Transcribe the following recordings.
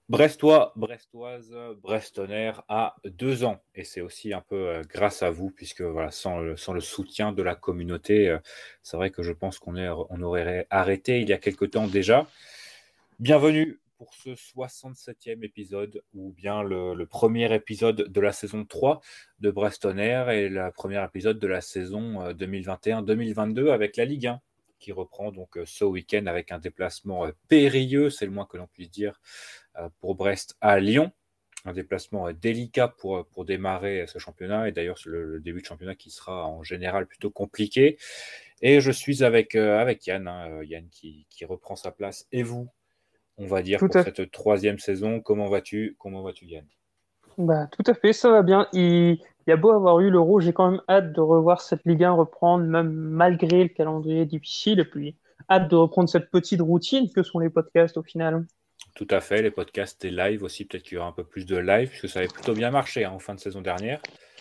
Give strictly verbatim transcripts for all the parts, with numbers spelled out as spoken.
Brestois, Brestoise, Brestonaire a deux ans et c'est aussi un peu euh, grâce à vous puisque voilà, sans le, sans le soutien de la communauté, euh, c'est vrai que je pense qu'on est, on aurait arrêté il y a quelque temps déjà. Bienvenue pour ce soixante-septième épisode ou bien le, le premier épisode de la saison trois de Brestonaire et le premier épisode de la saison euh, deux mille vingt et un deux mille vingt-deux avec la Ligue un qui reprend donc euh, ce week-end avec un déplacement euh, périlleux, c'est le moins que l'on puisse dire, pour Brest à Lyon. Un déplacement délicat pour, pour démarrer ce championnat et d'ailleurs le, le début de championnat qui sera en général plutôt compliqué. Et je suis avec, euh, avec Yann, hein, Yann qui, qui reprend sa place. Et vous, on va dire, Tout pour à fait. cette troisième saison, comment vas-tu, comment vas-tu Yann? Bah, tout à fait, ça va bien. Il, il y a beau avoir eu l'Euro, j'ai quand même hâte de revoir cette Ligue un reprendre, même malgré le calendrier difficile. Et puis, hâte de reprendre cette petite routine que sont les podcasts au final. Tout à fait, les podcasts et live aussi, peut-être qu'il y aura un peu plus de live, puisque ça avait plutôt bien marché hein, en fin de saison dernière.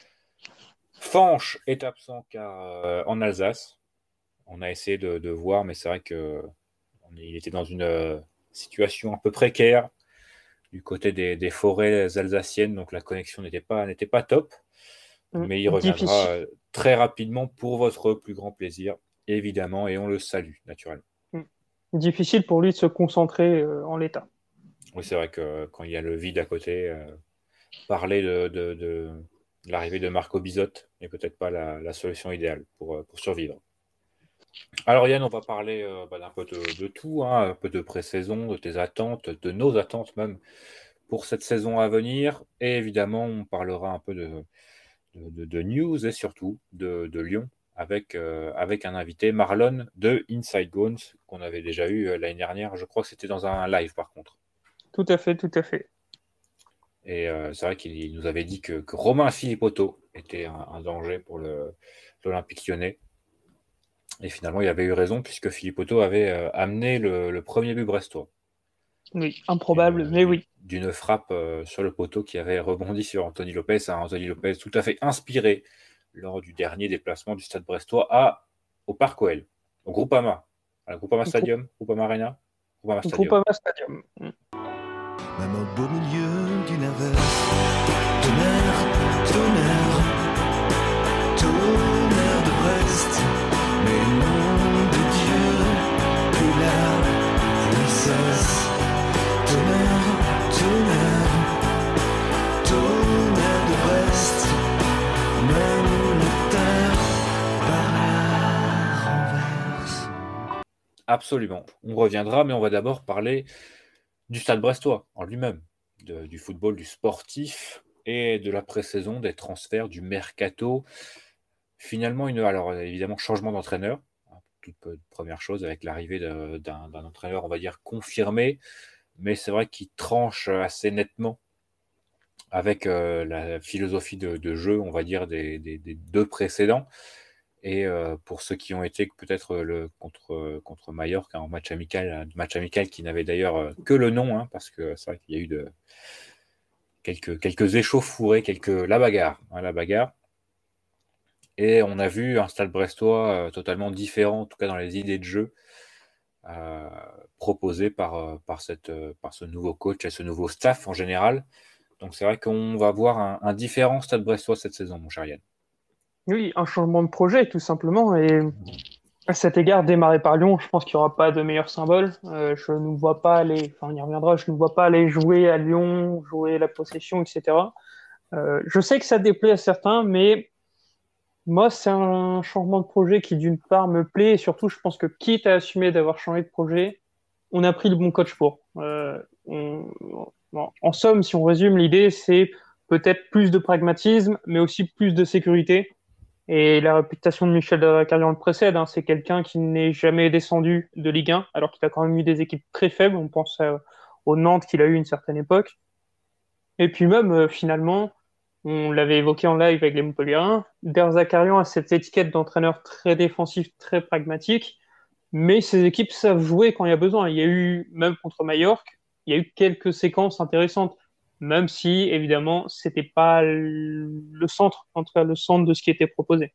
Fanche est absent car euh, en Alsace. On a essayé de, de voir, mais c'est vrai qu'il était dans une euh, situation un peu précaire du côté des, des forêts alsaciennes, donc la connexion n'était pas, n'était pas top. Hum, Mais il reviendra Difficile, euh, très rapidement pour votre plus grand plaisir, évidemment, et on le salue, naturellement. hum, difficile pour lui de se concentrer euh, en l'état. Oui, c'est vrai que quand il y a le vide à côté, euh, parler de, de, de l'arrivée de Marco Bizotte n'est peut-être pas la, la solution idéale pour, pour survivre. Alors Yann, on va parler euh, bah, d'un peu de, de tout, hein, un peu de pré-saison, de tes attentes, de nos attentes même pour cette saison à venir. Et évidemment, on parlera un peu de, de, de, de news et surtout de, de Lyon avec, euh, avec un invité, Marlon de Inside Gones, qu'on avait déjà eu euh, l'année dernière. Je crois que c'était dans un live par contre. Tout à fait, tout à fait. Et euh, c'est vrai qu'il nous avait dit que, que Romain Philippotto était un, un danger pour le, l'Olympique lyonnais. Et finalement, il avait eu raison puisque Philippotto avait euh, amené le, le premier but brestois. Oui, D'une, improbable, mais d'une, oui. d'une frappe euh, sur le poteau qui avait rebondi sur Anthony Lopez. Un Anthony Lopez tout à fait inspiré lors du dernier déplacement du Stade brestois à, au Parc O L, au Groupama, à la Groupama Grou- Stadium, Groupama Arena, Groupama Stadium. Groupama Stadium. Hum. Même au beau milieu d'une averse, tonnerre, tonnerre, tonnerre de Brest, mais nom de Dieu, que la puissance, tonnerre, tonnerre, tonnerre de Brest, même la terre par la renverse. Absolument. On reviendra, mais on va d'abord parler du Stade brestois en lui-même, de- du football, du sportif et de la pré-saison, des transferts, du mercato. Finalement, une, alors évidemment, changement d'entraîneur, hein, toute première chose avec l'arrivée de- d'un, d'un entraîneur, on va dire, confirmé, mais c'est vrai qu'il tranche assez nettement avec euh, la philosophie de, de jeu, on va dire, des, des- des deux précédents. Et euh, pour ceux qui ont été peut-être le, contre, contre Mallorca en match amical, un match amical qui n'avait d'ailleurs euh, que le nom, hein, parce que c'est vrai qu'il y a eu de, quelques, quelques échauffourées, quelques, la bagarre, hein, la bagarre. Et on a vu un Stade brestois euh, totalement différent, en tout cas dans les idées de jeu, euh, proposées par, euh, par, cette, euh, par ce nouveau coach et ce nouveau staff en général. Donc c'est vrai qu'on va voir un, un différent Stade brestois cette saison, mon cher Yann. Oui, un changement de projet, tout simplement. Et à cet égard, démarrer par Lyon, je pense qu'il n'y aura pas de meilleur symbole. Euh, je ne vois pas aller, enfin, on y reviendra, je ne vois pas aller jouer à Lyon, jouer la possession, et cetera. Euh, je sais que ça déplaît à certains, mais moi, c'est un changement de projet qui, d'une part, me plaît, et surtout, je pense que quitte à assumer d'avoir changé de projet, on a pris le bon coach pour. Euh, on- bon, en somme, si on résume, l'idée, c'est peut-être plus de pragmatisme, mais aussi plus de sécurité. Et la réputation de Michel Carrion le précède, hein, c'est quelqu'un qui n'est jamais descendu de Ligue un, alors qu'il a quand même eu des équipes très faibles. On pense euh, au Nantes qu'il a eu une certaine époque. Et puis même, euh, finalement, on l'avait évoqué en live avec les Montpelliérains, Der Zakarian a cette étiquette d'entraîneur très défensif, très pragmatique, mais ses équipes savent jouer quand il y a besoin. Il y a eu, même contre Majorque, il y a eu quelques séquences intéressantes, même si, évidemment, c'était pas le centre, en tout cas le centre de ce qui était proposé.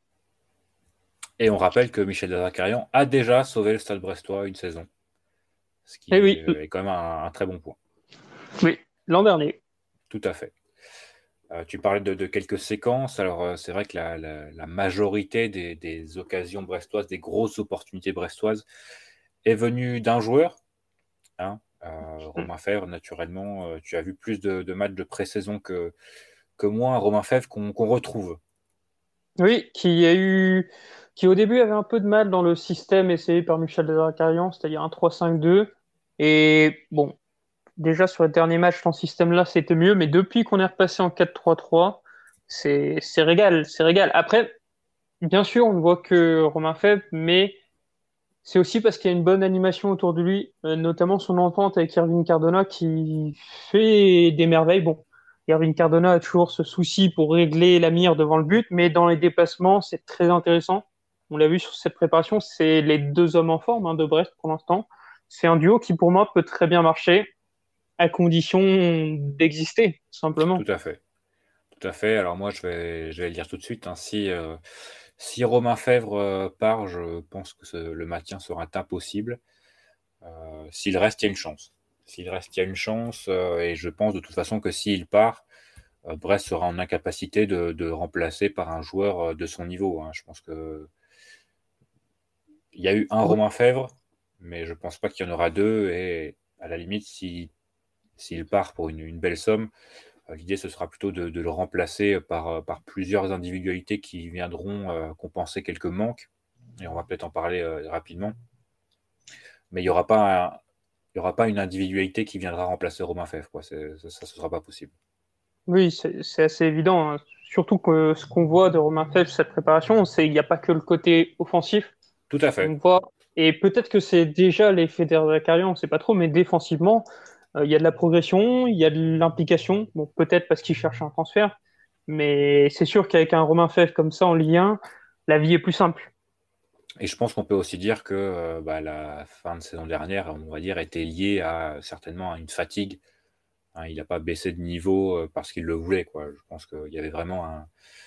Et on rappelle que Michel Dezacarian a déjà sauvé le Stade brestois une saison, ce Et qui oui, est quand même un, un très bon point. oui, l'an dernier. Tout à fait. Euh, tu parlais de, de quelques séquences. Alors, euh, c'est vrai que la, la- la majorité des, des occasions brestoises, des grosses opportunités brestoises, est venue d'un joueur, hein. Euh, Romain Fèvre, naturellement, euh, tu as vu plus de, de matchs de pré-saison que, que moi, un Romain Fèvre qu'on qu'on retrouve. Oui, qui a eu, qui au début avait un peu de mal dans le système essayé par Michel Dezacarian, c'est-à-dire un trois cinq deux. Et bon, déjà sur le dernier match, dans ce système-là, c'était mieux, mais depuis qu'on est repassé en quatre trois trois, c'est c'est régal, c'est régal. Après, bien sûr, on ne voit que Romain Fèvre, mais c'est aussi parce qu'il y a une bonne animation autour de lui, euh, notamment son entente avec Irving Cardona qui fait des merveilles. Bon, Irving Cardona a toujours ce souci pour régler la mire devant le but, mais dans les déplacements, c'est très intéressant. On l'a vu sur cette préparation, c'est les deux hommes en forme, hein, de Brest pour l'instant. C'est un duo qui, pour moi, peut très bien marcher à condition d'exister, tout Tout simplement. à fait. Tout à fait. Alors, moi, je vais, je vais le dire tout de suite, hein. Si, euh, si Romain Fèvre euh, part, je pense que ce- le maintien sera impossible. Euh, s'il reste, il y a une chance. S'il reste, il y a une chance. Euh, et je pense de toute façon que s'il part, euh, Brest sera en incapacité de, de remplacer par un joueur euh, de son niveau, hein. Je pense que il y a eu un Oui, Romain Fèvre, mais je pense pas qu'il y en aura deux. Et à la limite, si, s'il part pour une, une belle somme, euh, l'idée ce sera plutôt de, de le remplacer par, euh, par plusieurs individualités qui viendront euh, compenser quelques manques. Et on va peut-être en parler euh, rapidement. Mais il n'y aura pas un- il y aura pas une individualité qui viendra remplacer Romain Fèvre, quoi. C'est- ça, ça, ce sera pas possible. oui, c'est c'est assez évident, hein. Surtout que ce qu'on voit de Romain Fèvre, cette préparation, c'est qu'il n'y a pas que le côté offensif. Tout à On fait. voit, et peut-être que c'est déjà l'effet d'Hervé, on ne sait pas trop, mais défensivement, euh, il y a de la progression, il y a de l'implication. Bon, peut-être parce qu'il cherche un transfert, mais c'est sûr qu'avec un Romain Fèvre comme ça en Ligue un, la vie est plus simple. Et je pense qu'on peut aussi dire que euh, bah, la fin de saison dernière, on va dire, était liée à certainement à une fatigue, hein. Il n'a pas baissé de niveau euh, parce qu'il le voulait, quoi. Je pense qu'il y avait vraiment un,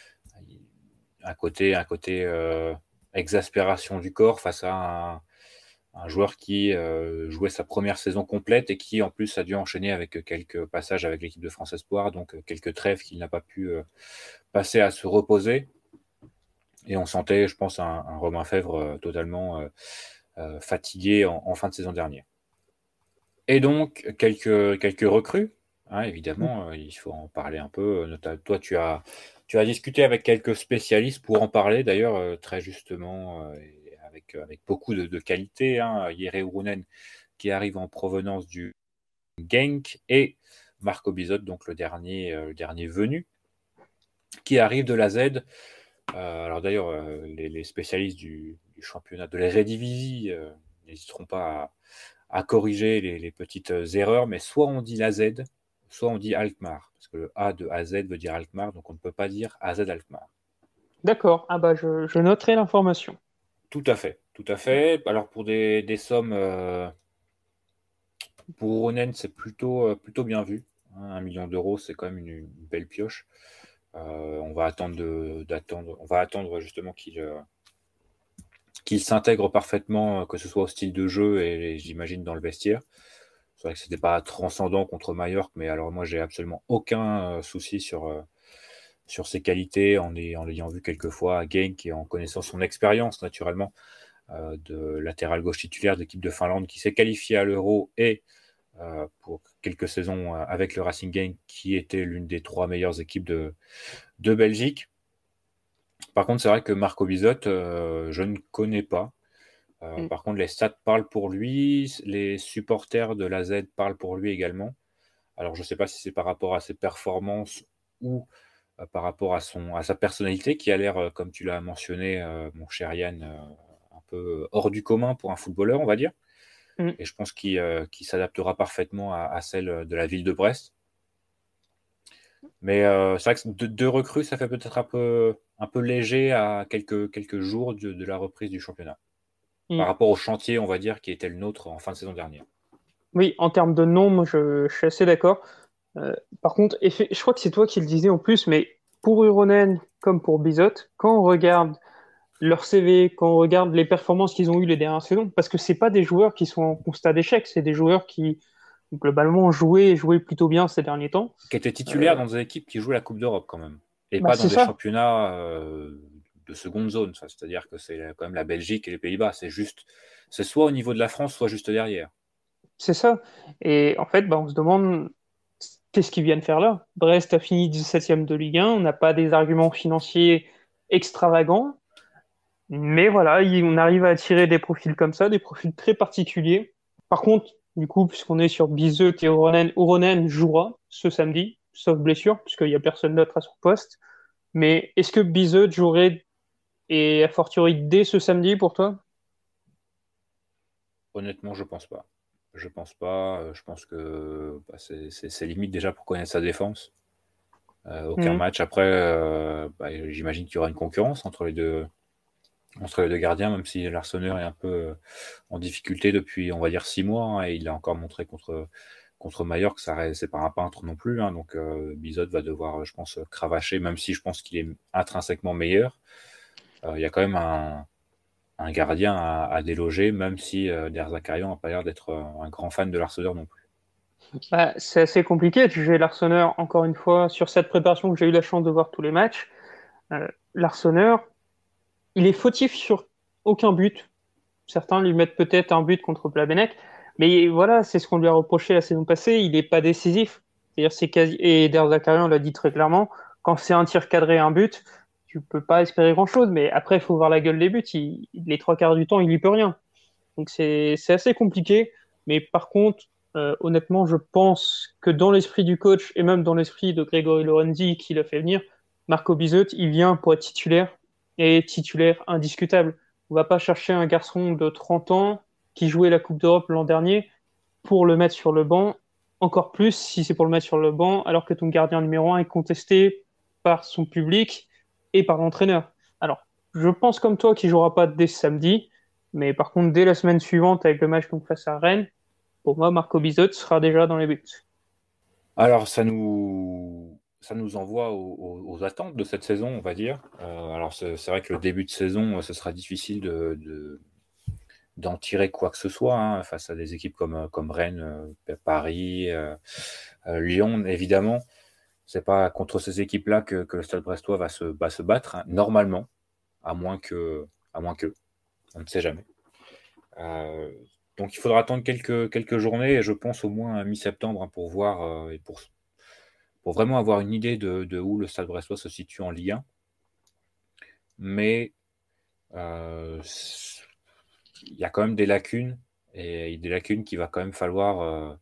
un côté, un côté euh, exaspération du corps face à un, un joueur qui euh, jouait sa première saison complète et qui en plus a dû enchaîner avec quelques passages avec l'équipe de France Espoir, donc quelques trêves qu'il n'a pas pu euh, passer à se reposer. Et on sentait, je pense, un, un Romain Fèvre euh, totalement euh, euh, fatigué en, en fin de saison dernière. Et donc, quelques, quelques recrues, hein, évidemment, euh, il faut en parler un peu. Nota- Toi, tu as, tu as discuté avec quelques spécialistes pour en parler, d'ailleurs, euh, très justement, euh, et avec, avec beaucoup de, de qualité, hein. Jere Urunen, qui arrive en provenance du Genk, et Marco Bizot, donc le dernier, euh, le dernier venu, qui arrive de la Z. Euh, alors d'ailleurs, euh, les, les spécialistes du, du championnat de l'Eredivisie euh, n'hésiteront pas à, à corriger les, les petites euh, erreurs, mais soit on dit la Z, soit on dit Alkmaar, parce que le A de A Z veut dire Alkmaar, donc on ne peut pas dire A Z Alkmaar. D'accord, ah bah je, je noterai l'information. Tout à fait, tout à fait. Alors pour des, des sommes, euh, pour Ronen, c'est plutôt, euh, plutôt bien vu, hein. Un million d'euros, c'est quand même une, une belle pioche. Euh, on va attendre de, d'attendre, on va attendre justement qu'il euh, qu'il s'intègre parfaitement, euh, que ce soit au style de jeu et, et j'imagine dans le vestiaire. C'est vrai que c'était pas transcendant contre Majorque, mais alors moi j'ai absolument aucun euh, souci sur, euh, sur ses qualités en, les- en l'ayant vu quelques fois à Genk et en connaissant son expérience naturellement euh, de latéral gauche titulaire d'équipe de Finlande qui s'est qualifié à l'Euro et euh, pour quelques saisons euh, avec le Racing Genk qui était l'une des trois meilleures équipes de, de Belgique. Par contre, c'est vrai que Marco Bizot, euh, je ne connais pas. Euh, Mm. par contre, les stats parlent pour lui, les supporters de la Z parlent pour lui également. Alors, je ne sais pas si c'est par rapport à ses performances ou euh, par rapport à, son, à sa personnalité, qui a l'air, euh, comme tu l'as mentionné, euh, mon cher Yann, euh, un peu hors du commun pour un footballeur, on va dire. Mm. Et je pense qu'il euh, qu'il s'adaptera parfaitement à, à celle de la ville de Brest. Mais euh, c'est vrai que deux, deux recrues, ça fait peut-être un peu, un peu léger à quelques, quelques jours de, de la reprise du championnat, par Mm. rapport au chantier, on va dire, qui était le nôtre en fin de saison dernière. Oui, en termes de nombre, je, je suis assez d'accord. Euh, par contre, effe- je crois que c'est toi qui le disais en plus, mais pour Uronen comme pour Bizot, quand on regarde leur C V, quand on regarde les performances qu'ils ont eues les dernières saisons, parce que c'est pas des joueurs qui sont en constat d'échec, c'est des joueurs qui globalement joué, joué plutôt bien ces derniers temps. Qui était titulaire Euh, dans des équipes qui jouaient la Coupe d'Europe quand même. Et bah pas dans c'est des ça, championnats euh, de seconde zone. Ça. C'est-à-dire que c'est quand même la Belgique et les Pays-Bas. C'est juste, c'est soit au niveau de la France, soit juste derrière. c'est ça. Et en fait, bah, on se demande qu'est-ce qu'ils viennent faire là. Brest a fini dix-septième de Ligue un, on n'a pas des arguments financiers extravagants, mais voilà, il- on arrive à attirer des profils comme ça, des profils très particuliers. Par contre, du coup, puisqu'on est sur Biseut et Oronen, Oronen jouera ce samedi, sauf blessure, puisqu'il n'y a personne d'autre à son poste. Mais est-ce que Biseut jouerait, et a fortiori dès ce samedi pour toi? Honnêtement, je pense pas. Je pense pas. Euh, Je pense que bah, c'est c'est- c'est limite déjà pour connaître sa défense. Euh, aucun Mhm. match. Après, euh, bah, j'imagine qu'il y aura une concurrence entre les deux, entre les deux gardiens, même si l'Arseneur est un peu euh, en difficulté depuis, on va dire, six mois. Hein, et il a encore montré contre, contre Mallorca que ça reste- c'est pas un peintre non plus. Hein, donc, euh, Bizot va devoir, je pense, cravacher, même si je pense qu'il est intrinsèquement meilleur. Euh, Il y a quand même un, un gardien à, à déloger, même si euh, Der Zakarian n'a pas l'air d'être euh, un grand fan de l'Arseneur non plus. Bah, c'est assez compliqué de juger l'Arseneur, encore une fois, sur cette préparation que j'ai eu la chance de voir tous les matchs. Euh, L'Arseneur, il est fautif sur aucun but. Certains lui mettent peut-être un but contre Blabenec, mais voilà, c'est ce qu'on lui a reproché la saison passée. Il n'est pas décisif. C'est-à-dire, c'est quasi... Et Der Zakarian l'a dit très clairement, quand c'est un tir cadré, un but, tu peux pas espérer grand-chose. Mais après, il faut voir la gueule des buts. Il... Les trois quarts du temps, il n'y peut rien. Donc c'est c'est assez compliqué. Mais par contre, euh, honnêtement, je pense que dans l'esprit du coach et même dans l'esprit de Grégory Lorenzi qui l'a fait venir, Marco Bizot, il vient pour être titulaire et titulaire indiscutable. On va pas chercher un garçon de trente ans qui jouait la Coupe d'Europe l'an dernier pour le mettre sur le banc, encore plus si c'est pour le mettre sur le banc alors que ton gardien numéro un est contesté par son public et par l'entraîneur. Alors, je pense comme toi qu'il jouera pas dès samedi, mais par contre, dès la semaine suivante avec le match donc face à Rennes, pour moi, Marco Bizot sera déjà dans les buts. Alors, ça nous, ça nous envoie aux, aux- aux attentes de cette saison, on va dire. Euh, alors, c'est c'est vrai que le début de saison, euh, ce sera difficile de, de- d'en tirer quoi que ce soit hein, face à des équipes comme, euh, comme Rennes, euh, Paris, euh, euh, Lyon, évidemment. C'est pas contre ces équipes-là que, que le Stade Brestois va se, va se battre, hein, normalement, à moins que, à moins que, on ne sait jamais. Euh, donc, il faudra attendre quelques, quelques journées, et je pense au moins à mi-septembre, hein, pour voir euh, et pour pour vraiment avoir une idée de, de où le Stade Brestois se situe en Ligue un. Mais euh, il y a quand même des lacunes, et des lacunes qu'il va quand même falloir euh,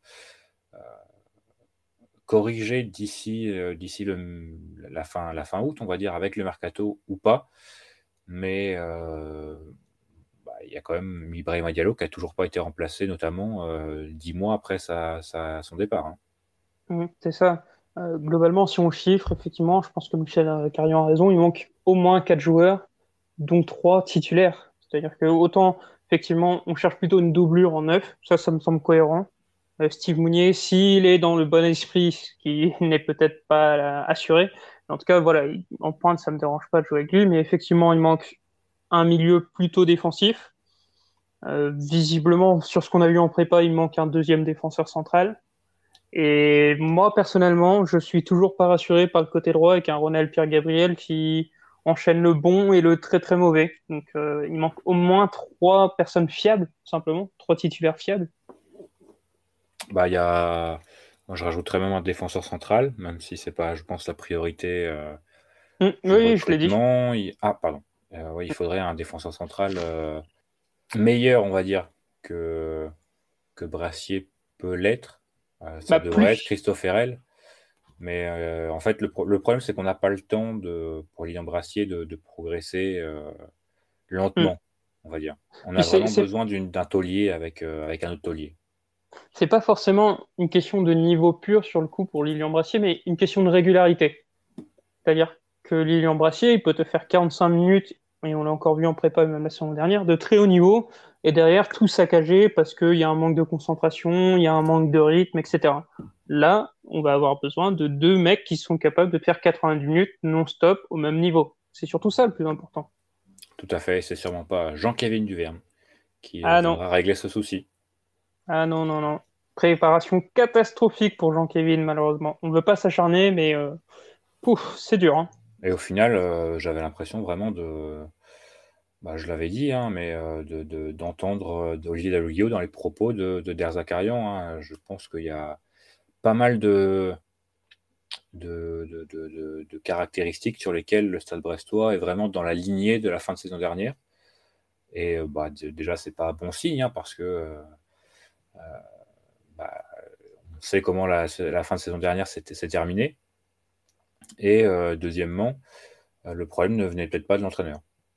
corriger d'ici euh, d'ici le, la, fin, la fin août, on va dire, avec le mercato ou pas. Mais euh, bah, il y a quand même Ibrahima Diallo qui n'a toujours pas été remplacé, notamment euh, dix mois après sa, sa- son départ. Hein. Mhm, c'est ça. Euh, globalement, si on chiffre, effectivement, je pense que Michel euh, Carrion a raison. Il manque au moins quatre joueurs, dont trois titulaires. C'est-à-dire que autant, effectivement, on cherche plutôt une doublure en neuf. Ça, ça me semble cohérent. Euh, Steve Mounier, s'il est dans le bon esprit, ce qui n'est peut-être pas euh, assuré. En tout cas, voilà, il- en pointe, ça me dérange pas de jouer avec lui. Mais effectivement, il manque un milieu plutôt défensif. Euh, visiblement, sur ce qu'on a vu en prépa, il manque un deuxième défenseur central. Et moi, personnellement, je suis toujours pas rassuré par le côté droit avec un Ronald Pierre-Gabriel qui enchaîne le bon et le très très mauvais. Donc, euh, il manque au moins trois personnes fiables, tout simplement, trois titulaires fiables. Bah, il y a... Moi, je rajouterais même un défenseur central, même si c'est pas, je pense, la priorité euh, Hum, du oui, je l'ai dit. recrutement. Il- Ah, pardon. Euh, ouais, il faudrait un défenseur central euh, meilleur, on va dire, que, que Brassier peut l'être. Euh, ça Bah, devrait être plus. Christophe Herrel. Mais euh, en fait, le, pro- le problème, c'est qu'on n'a pas le temps de, pour Lilian Brassier de, de progresser euh, Hum. lentement, on va dire. On Puis a c'est vraiment c'est besoin d'une- d'un taulier avec, euh, avec un autre taulier. c'est pas forcément une question de niveau pur sur le coup pour Lilian Brassier, mais une question de régularité. C'est-à-dire que Lilian Brassier, il peut te faire quarante-cinq minutes, et on l'a encore vu en prépa même la saison dernière, de très haut niveau, et derrière tout saccager parce qu'il y a un manque de concentration, il y a un manque de rythme, et cetera. Là, on va avoir besoin de deux mecs qui sont capables de faire quatre-vingt-dix minutes non-stop au même niveau. C'est surtout ça le plus important. Tout à fait, c'est sûrement pas Jean-Kévin Duverne qui euh, Ah non, viendra régler ce souci. ah non, non, non. Préparation catastrophique pour Jean-Kévin, malheureusement. On ne veut pas s'acharner, mais euh, pouf, c'est dur. Hein. Et au final, euh, j'avais l'impression vraiment de, bah, je l'avais dit, hein, mais euh, de, de- d'entendre euh, d'Olivier Dalloglio dans les propos de, de Der Zakarian. Hein. Je pense qu'il y a pas mal de, de, de, de- de- de caractéristiques sur lesquelles le Stade Brestois est vraiment dans la lignée de la fin de saison dernière. Et euh, bah, d- déjà, c'est pas bon signe, hein, parce que euh, bah, on sait comment la, la fin de saison dernière s'est s'est terminée. Et euh, deuxièmement, euh, le problème ne venait peut-être pas de l'entraîneur.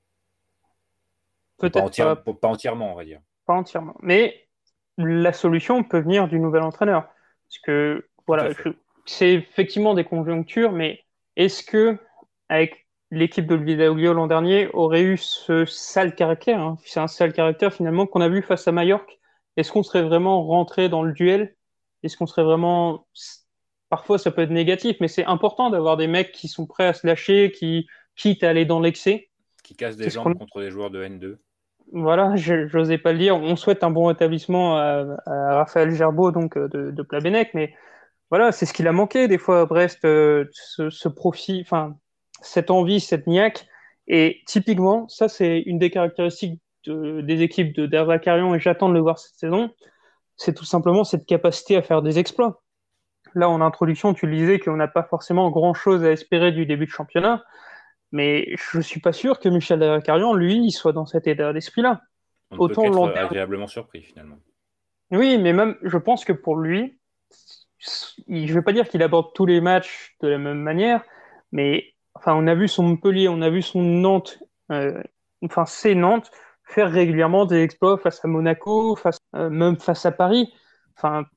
Ou pas, Peut-être entière- pas, pas entièrement, on va dire. pas entièrement. Mais la solution peut venir du nouvel entraîneur. Parce que, Tout à voilà, fait. je- c'est effectivement des conjonctures, mais est-ce que, avec l'équipe de Vidaglio l'an dernier, aurait eu ce sale caractère, hein, c'est un sale caractère finalement qu'on a vu face à Majorque, est-ce qu'on serait vraiment rentré dans le duel? Est-ce qu'on serait vraiment... Parfois, ça peut être négatif, mais c'est important d'avoir des mecs qui sont prêts à se lâcher, qui quittent à aller dans l'excès. Qui casse des C'est ce jambes qu'on contre des joueurs de N deux. voilà, je n'osais pas le dire. On souhaite un bon rétablissement à, à Raphaël Gerbeau donc euh, de, de Plabennec, mais voilà, c'est ce qu'il a manqué des fois à Brest, euh, ce, ce profit, enfin cette envie, cette niaque. Et typiquement, ça c'est une des caractéristiques de- des équipes de d'Hervé Carrion et j'attends de le voir cette saison. C'est tout simplement cette capacité à faire des exploits. Là, en introduction, tu le disais qu'on n'a pas forcément grand-chose à espérer du début de championnat, mais je suis pas sûr que Michel Carrion, lui, il soit dans cet état d'esprit-là. On ne peut Autant qu'être l'an dernier. agréablement surpris, finalement. Oui, mais même, je pense que pour lui, il- je vais pas dire qu'il aborde tous les matchs de la même manière, mais enfin, on a vu son Montpellier, on a vu son Nantes, euh, enfin, c'est Nantes faire régulièrement des exploits face à Monaco, face, euh, même face à Paris. Enfin,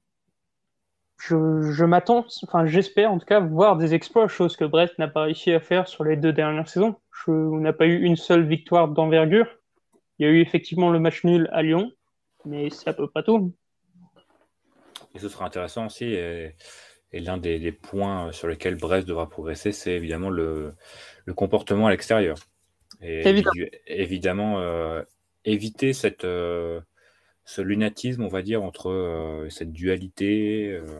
je, je m'attends, enfin, j'espère en tout cas voir des exploits, chose que Brest n'a pas réussi à faire sur les deux dernières saisons. Je- on n'a pas eu une seule victoire d'envergure. Il y a eu effectivement le match nul à Lyon, mais c'est à peu près tout. Et ce sera intéressant aussi. Et, et l'un des, des points sur lesquels Brest devra progresser, c'est évidemment le, le comportement à l'extérieur. Et Évidemment. évidu- évidemment, euh, éviter cette, euh, ce lunatisme, on va dire, entre euh, cette dualité euh,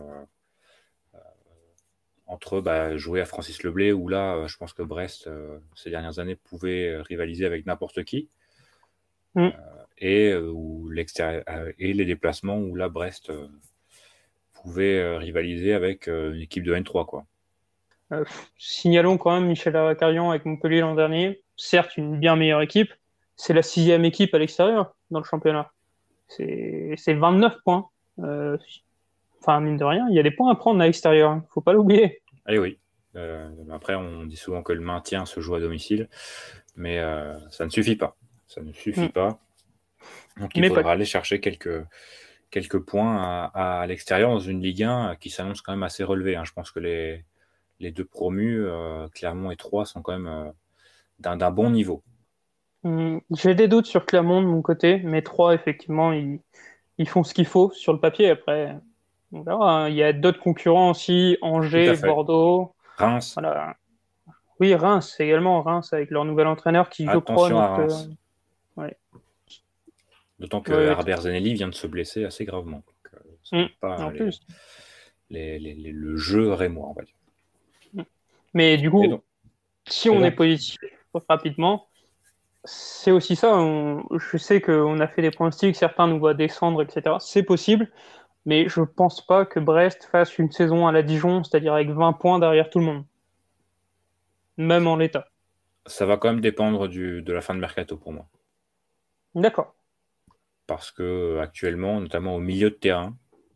entre bah, jouer à Francis Leblay, où là, euh, je pense que Brest, euh, ces dernières années, pouvait euh, rivaliser avec n'importe qui, Mm. et, euh, où l'extérieur, euh, et les déplacements, où là, Brest euh, pouvait euh, rivaliser avec euh, une équipe de N trois, quoi. Euh, signalons quand même Michel Carrion avec Montpellier l'an dernier. Certes, une bien meilleure équipe. C'est la sixième équipe à l'extérieur dans le championnat. C'est c'est vingt-neuf points. Euh, Enfin, mine de rien, il y a des points à prendre à l'extérieur. Hein. Faut pas l'oublier. Et oui. Euh, après, on dit souvent que le maintien se joue à domicile, mais euh, ça ne suffit pas. Ça ne suffit Mm. pas. Donc, il Mais pas faudra aller chercher quelques, quelques points à, à l'extérieur dans une Ligue un qui s'annonce quand même assez relevée. Hein. Je pense que les, les deux promus, euh, Clermont et Troyes, sont quand même euh, d'un, d'un bon niveau. Mm. J'ai des doutes sur Clermont de mon côté, mais trois, effectivement, ils, ils font ce qu'il faut sur le papier. Après, on verra. Hein. Il y a d'autres concurrents aussi, Tout à Angers, fait. Bordeaux. Reims, Voilà. Oui, Reims également. Reims avec leur nouvel entraîneur qui, je crois, attention à note. euh, Reims. ouais. D'autant que Ouais, ouais, Herbert Zenelli vient de se blesser assez gravement. Donc, euh, ce Mm. n'est pas En les, plus. les, les, les- le jeu rémois, on va dire. Mm. Mais du Et coup, donc, si et on est donc positif rapidement, c'est aussi ça. on- je sais qu'on a fait des pronostics, certains nous voient descendre, et cetera. C'est possible, mais je pense pas que Brest fasse une saison à la Dijon, c'est-à-dire avec vingt points derrière tout le monde, même en l'état. ça va quand même dépendre du, de la fin de mercato pour moi. D'accord. Parce que euh, actuellement, notamment au milieu de terrain,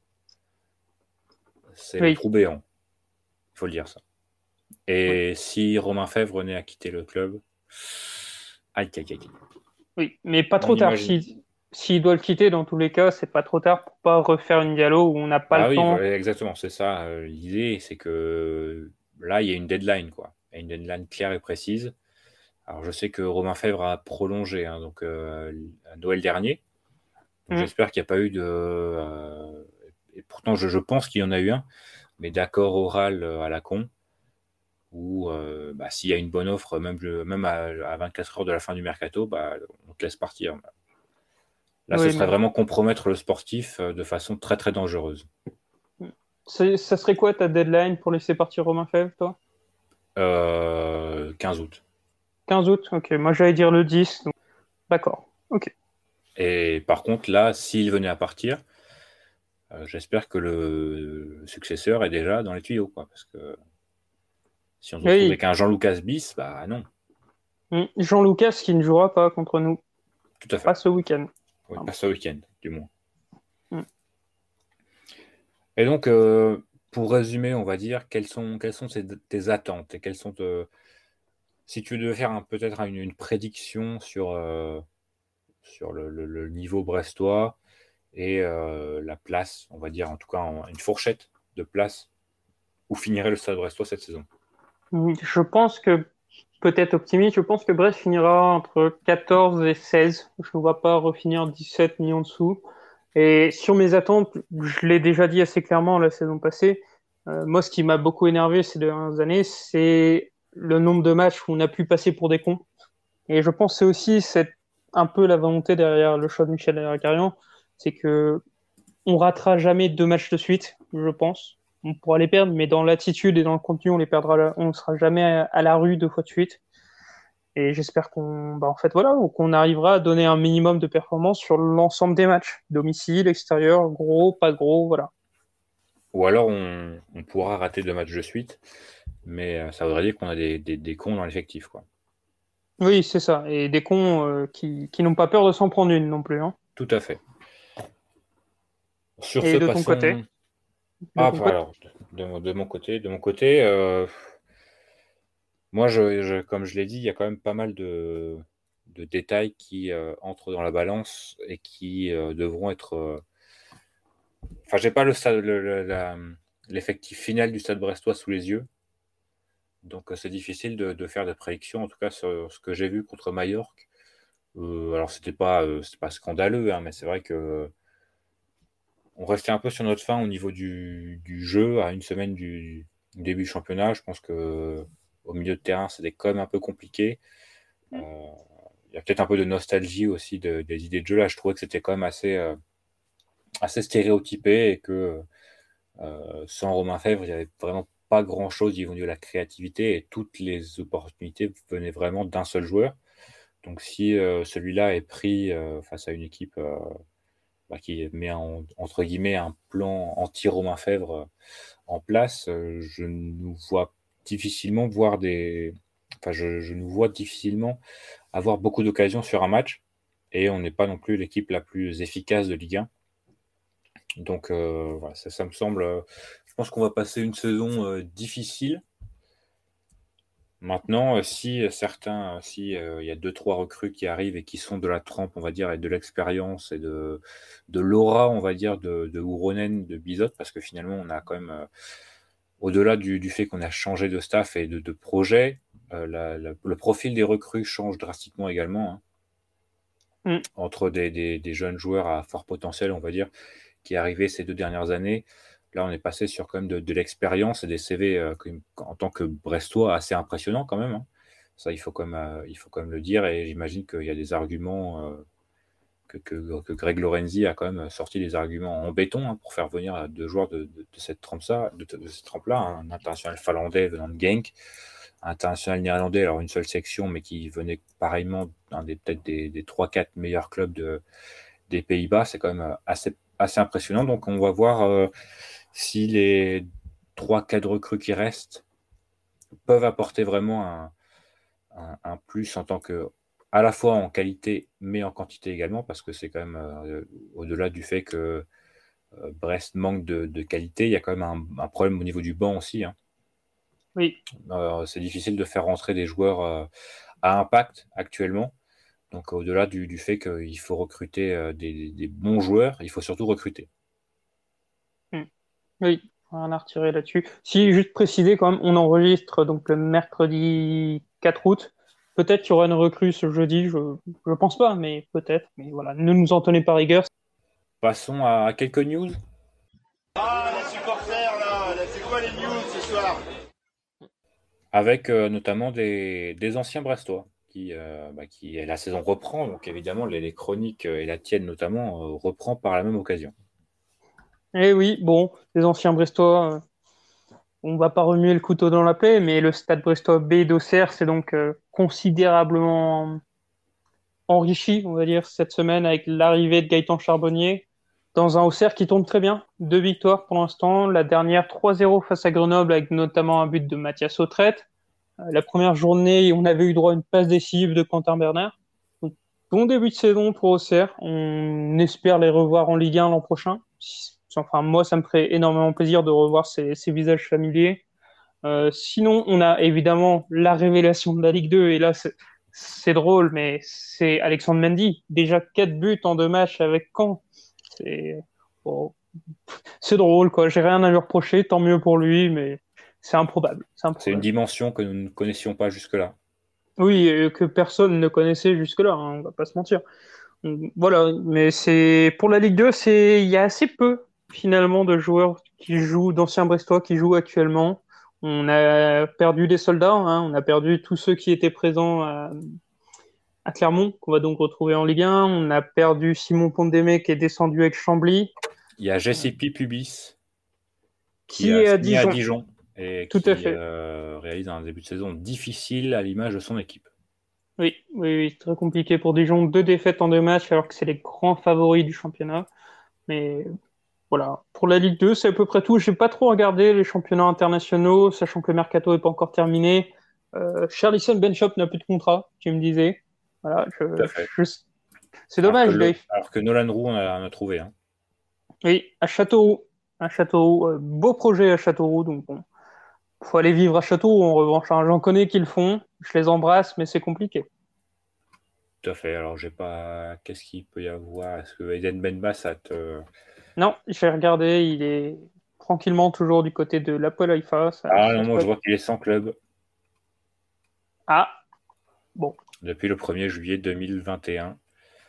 c'est le Oui, trou béant. Il faut le dire ça. oui, Et si Romain Fèvre venait à quitter le club, aïe, aïe, aïe. oui, mais pas On trop tard. imagine. Si, s'il doit le quitter, dans tous les cas, c'est pas trop tard pour pas refaire une dialo où on n'a pas Bah le oui, temps. voilà, exactement, c'est ça. euh, L'idée, c'est que là, il y a une deadline, quoi. Il y a une deadline claire et précise. Alors, je sais que Romain Fèvre a prolongé, hein, donc euh, à Noël dernier. Donc, Mm. j'espère qu'il n'y a pas eu de. euh, et pourtant, je, je pense qu'il y en a eu un, mais d'accord oral euh, à la con, où euh, bah, s'il y a une bonne offre, même, le- même à, à vingt-quatre heures de la fin du mercato, bah, on te laisse partir. Là, ce Oui, serait mais vraiment compromettre le sportif euh, de façon très très dangereuse. c'est- ça serait quoi ta deadline pour laisser partir Romain Fèvre, toi? Euh, quinze août. quinze août? Ok, moi j'allais dire le dix, donc d'accord. Ok. Et par contre, là, s'il venait à partir, euh, j'espère que le successeur est déjà dans les tuyaux, quoi. Parce que si on se retrouve Oui, avec un Jean-Lucas bis, bah non, hmm, Jean-Lucas qui ne jouera pas contre nous, tout à pas fait. ce week-end. Oui, Pardon. pas ce week-end, du moins. Hmm. Et donc, euh, pour résumer, on va dire, quelles sont, quelles sont tes, tes attentes et quelles sont, te- si tu devais faire un- peut-être une, une prédiction sur, euh, sur le, le- le niveau brestois et euh, la place, on va dire, en tout cas, en- une fourchette de place où finirait le Stade brestois cette saison. Hmm, Je pense que, peut-être optimiste, je pense que Brest finira entre quatorze et seize. Je ne vois pas refinir dix-sept mis en dessous. Et sur mes attentes, je l'ai déjà dit assez clairement la saison passée, euh, moi ce qui m'a beaucoup énervé ces dernières années, c'est le nombre de matchs où on a pu passer pour des cons. Et je pense que c'est aussi cette, un peu la volonté derrière le choix de Michel Carrion, c'est que on ratera jamais deux matchs de suite, je pense. On pourra les perdre, mais dans l'attitude et dans le contenu, on les perdra, on ne sera jamais à, à la rue deux fois de suite. Et j'espère qu'on, bah, en fait, voilà, qu'on arrivera à donner un minimum de performance sur l'ensemble des matchs, domicile, extérieur, gros, pas gros, voilà. Ou alors, on, on pourra rater deux matchs de suite, mais euh, ça voudrait dire qu'on a des, des, des cons dans l'effectif, quoi. Oui, c'est ça. Et des cons euh, qui, qui n'ont pas peur de s'en prendre une non plus, hein. Tout à fait. Sur ce, Et de ton côté, passons. de Ah, ton enfin, côté. alors, de, de mon côté, de mon côté, euh, moi, je, je- comme je l'ai dit, il y a quand même pas mal de, de détails qui euh, entrent dans la balance et qui euh, devront être. euh, Enfin, j'ai pas le stade, le- le- la- l'effectif final du Stade brestois sous les yeux, donc euh, c'est difficile de, de faire des prédictions. En tout cas, sur ce que j'ai vu contre Majorque. Euh, alors, c'était pas, euh, c'était pas scandaleux, hein, mais c'est vrai que on restait un peu sur notre faim au niveau du, du jeu à une semaine du, du début du championnat. Je pense que au milieu de terrain, c'était quand même un peu compliqué. Euh, Il y a peut-être un peu de nostalgie aussi de- des idées de jeu. Là, je trouvais que c'était quand même assez, euh, assez stéréotypé et que euh, sans Romain Fèvre, il n'y avait vraiment pas grand-chose au niveau de la créativité et toutes les opportunités venaient vraiment d'un seul joueur. Donc si euh, celui-là est pris euh, face à une équipe euh, bah, qui met en- entre guillemets un plan anti-Romain Fèvre euh, en place, euh, je nous vois difficilement voir des. Enfin, je, je nous vois difficilement avoir beaucoup d'occasions sur un match. Et on n'est pas non plus l'équipe la plus efficace de Ligue un. Donc, euh, voilà, ça, ça me semble. euh, je pense qu'on va passer une saison euh, difficile. Maintenant, euh, si certains, si euh, il y a deux, trois recrues qui arrivent et qui sont de la trempe, on va dire, et de l'expérience et de, de l'aura, on va dire, de, de Ouronen, de Bizot, parce que finalement, on a quand même, euh, au-delà du, du fait qu'on a changé de staff et de, de projet, euh, la- la- le profil des recrues change drastiquement également, hein, Mm. entre des, des- des jeunes joueurs à fort potentiel, on va dire, qui est arrivé ces deux dernières années. Là, on est passé sur quand même de, de l'expérience et des C V euh, en tant que Brestois assez impressionnants quand même, hein. Ça, il faut quand même, euh, il faut quand même le dire. Et j'imagine qu'il y a des arguments euh, que, que, que Greg Lorenzi a quand même sorti des arguments en béton, hein, pour faire venir deux joueurs de, de, de cette trempe-là, de, de cette trempe-là, un international finlandais venant de Genk, un international néerlandais, alors une seule section, mais qui venait pareillement d'un des peut-être des, des trois quatre meilleurs clubs de, des Pays-Bas. C'est quand même assez, assez impressionnant. Donc on va voir euh, si les trois quatre recrues qui restent peuvent apporter vraiment un, un, un plus en tant que, à la fois en qualité mais en quantité également, parce que c'est quand même euh, au-delà du fait que euh, Brest manque de, de qualité, il y a quand même un, un problème au niveau du banc aussi, hein. Oui. Euh, c'est difficile de faire rentrer des joueurs euh, à impact actuellement. Donc au-delà du, du fait qu'il faut recruter euh, des, des bons joueurs, il faut surtout recruter. Mm. Oui, rien à retirer là-dessus. Si, juste préciser quand même, on enregistre donc le mercredi quatre août. Peut-être qu'il y aura une recrue ce jeudi, je je pense pas, mais peut-être. Mais voilà, ne nous en tenez pas rigueur. Passons à quelques news Ah, les supporters là, là, c'est quoi les news ce soir? avec euh, notamment des, des anciens Brestois qui, euh, bah, qui la saison reprend. Donc évidemment, les, les chroniques, euh, et la tienne notamment, euh, reprend par la même occasion. Eh oui, bon, les anciens Brestois, euh, on va pas remuer le couteau dans la plaie, mais le stade Brestois B d'Auxerre s'est donc euh, considérablement enrichi, on va dire, cette semaine avec l'arrivée de Gaëtan Charbonnier dans un Auxerre qui tourne très bien. Deux victoires pour l'instant. La dernière trois zéro face à Grenoble avec notamment un but de Mathias Autrette. Euh, la première journée, on avait eu droit à une passe décisive de Quentin Bernard. Donc, bon début de saison pour Auxerre. On espère les revoir en Ligue un l'an prochain. Enfin, moi, ça me ferait énormément plaisir de revoir ces, ces visages familiers. Euh, sinon, on a évidemment la révélation de la Ligue deux, et là, c'est, c'est drôle, mais c'est Alexandre Mendy. Déjà quatre buts en deux matchs avec Caen. C'est, bon, c'est drôle, quoi. J'ai rien à lui reprocher, tant mieux pour lui, mais c'est improbable. C'est C'est une improbable. dimension que nous ne connaissions pas jusque-là. Oui, euh, que personne ne connaissait jusque-là, hein, on va pas se mentir. Donc, voilà, mais c'est pour la Ligue deux, c'est il y a assez peu finalement de joueurs qui jouent, d'anciens Brestois qui jouent actuellement. On a perdu des soldats, hein, on a perdu tous ceux qui étaient présents à, à Clermont, qu'on va donc retrouver en Ligue un. On a perdu Simon Pondémé qui est descendu avec Chambly, Il y a J C P Pubis qui qui a est à signé à Dijon. Dijon et Tout à qui fait. euh, réalise un début de saison difficile à l'image de son équipe. Oui, oui, oui, très compliqué pour Dijon. Deux défaites en deux matchs alors que c'est les grands favoris du championnat. Mais voilà, pour la Ligue deux, c'est à peu près tout. J'ai pas trop regardé les championnats internationaux, sachant que le mercato est pas encore terminé. Euh, Charlison Benchop n'a plus de contrat, tu me disais. Voilà, Tout à je, fait. je- c'est Alors que, dommage, le- Dave. alors que Nolan Roux, on a, on a trouvé. Hein. Oui, à Châteauroux. À Châteauroux, euh, beau projet à Châteauroux, donc bon, faut aller vivre à Châteauroux en revanche, hein. J'en connais qui le font, je les embrasse, mais c'est compliqué. Tout à fait. Alors, j'ai pas. Qu'est-ce qu'il peut y avoir? Est-ce que Eden Benba, ça te. Non, j'ai regardé, il est tranquillement toujours du côté de l'Apoel Haïfa. Ça, Ah ça non, se moi, je passe. vois qu'il est sans club Ah, bon. depuis le premier juillet deux mille vingt et un.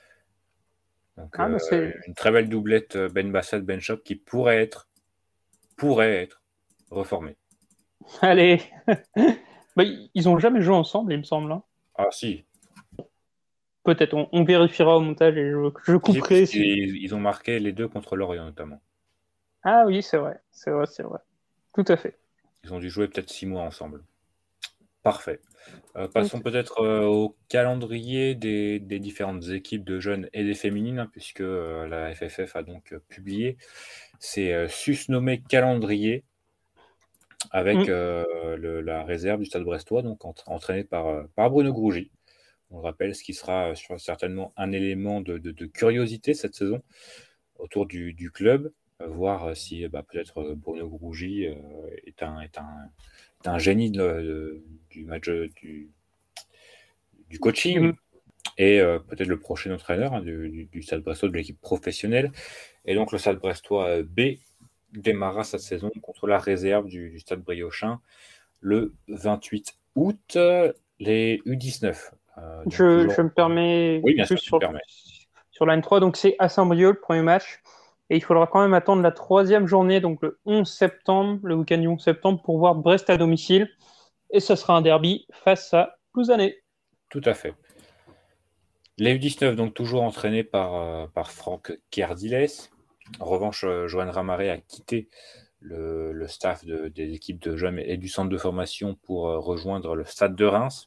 Donc, Ah, euh, mais c'est. une très belle doublette euh, Ben Bassat, Ben Shop qui pourrait être, pourrait être reformée. Allez. Bah, ils ont jamais joué ensemble, il me semble, hein. Ah, si. Peut-être, on, on vérifiera au montage et je, je Si, si, couperai si. puisqu'ils ils ont marqué les deux contre Lorient, notamment. Ah oui, c'est vrai, c'est vrai, c'est vrai. Tout à fait. Ils ont dû jouer peut-être six mois ensemble. Parfait. Euh, passons Ok. peut-être euh, au calendrier des, des différentes équipes de jeunes et des féminines, hein, puisque euh, la F F F a donc euh, publié ses euh, susnommés calendriers avec Mm. euh, le- la réserve du Stade Brestois, donc ent- entraînée par, euh, par Bruno Grougy. On le rappelle, ce qui sera euh, sur- certainement un élément de, de- de curiosité cette saison autour du, du club, euh, voir euh, si euh, bah, peut-être euh, Bruno Grougy euh, est, un, est, un, est un génie de- de- du match euh, du, du coaching Du- et euh, peut-être le prochain entraîneur, hein, du, du- du Stade Brestois, de l'équipe professionnelle. Et donc le Stade Brestois euh, B démarrera cette saison contre la réserve du, du Stade Briochin le vingt-huit août. Les U dix-neuf. euh, donc Je, toujours... je me permets Oui, bien sûr, juste tu me sur, permets. sur la N trois, donc c'est à Saint-Brieuc le premier match. Et il faudra quand même attendre la troisième journée, donc le onze septembre, le week-end du onze septembre, pour voir Brest à domicile. Et ça sera un derby face à Plouzané. Tout à fait. Les U dix-neuf, donc toujours entraînés par, euh, par Franck Kerdiles. En revanche, euh, Joanne Ramaré a quitté le, le staff de- des équipes de jeunes et du centre de formation pour euh, rejoindre le Stade de Reims.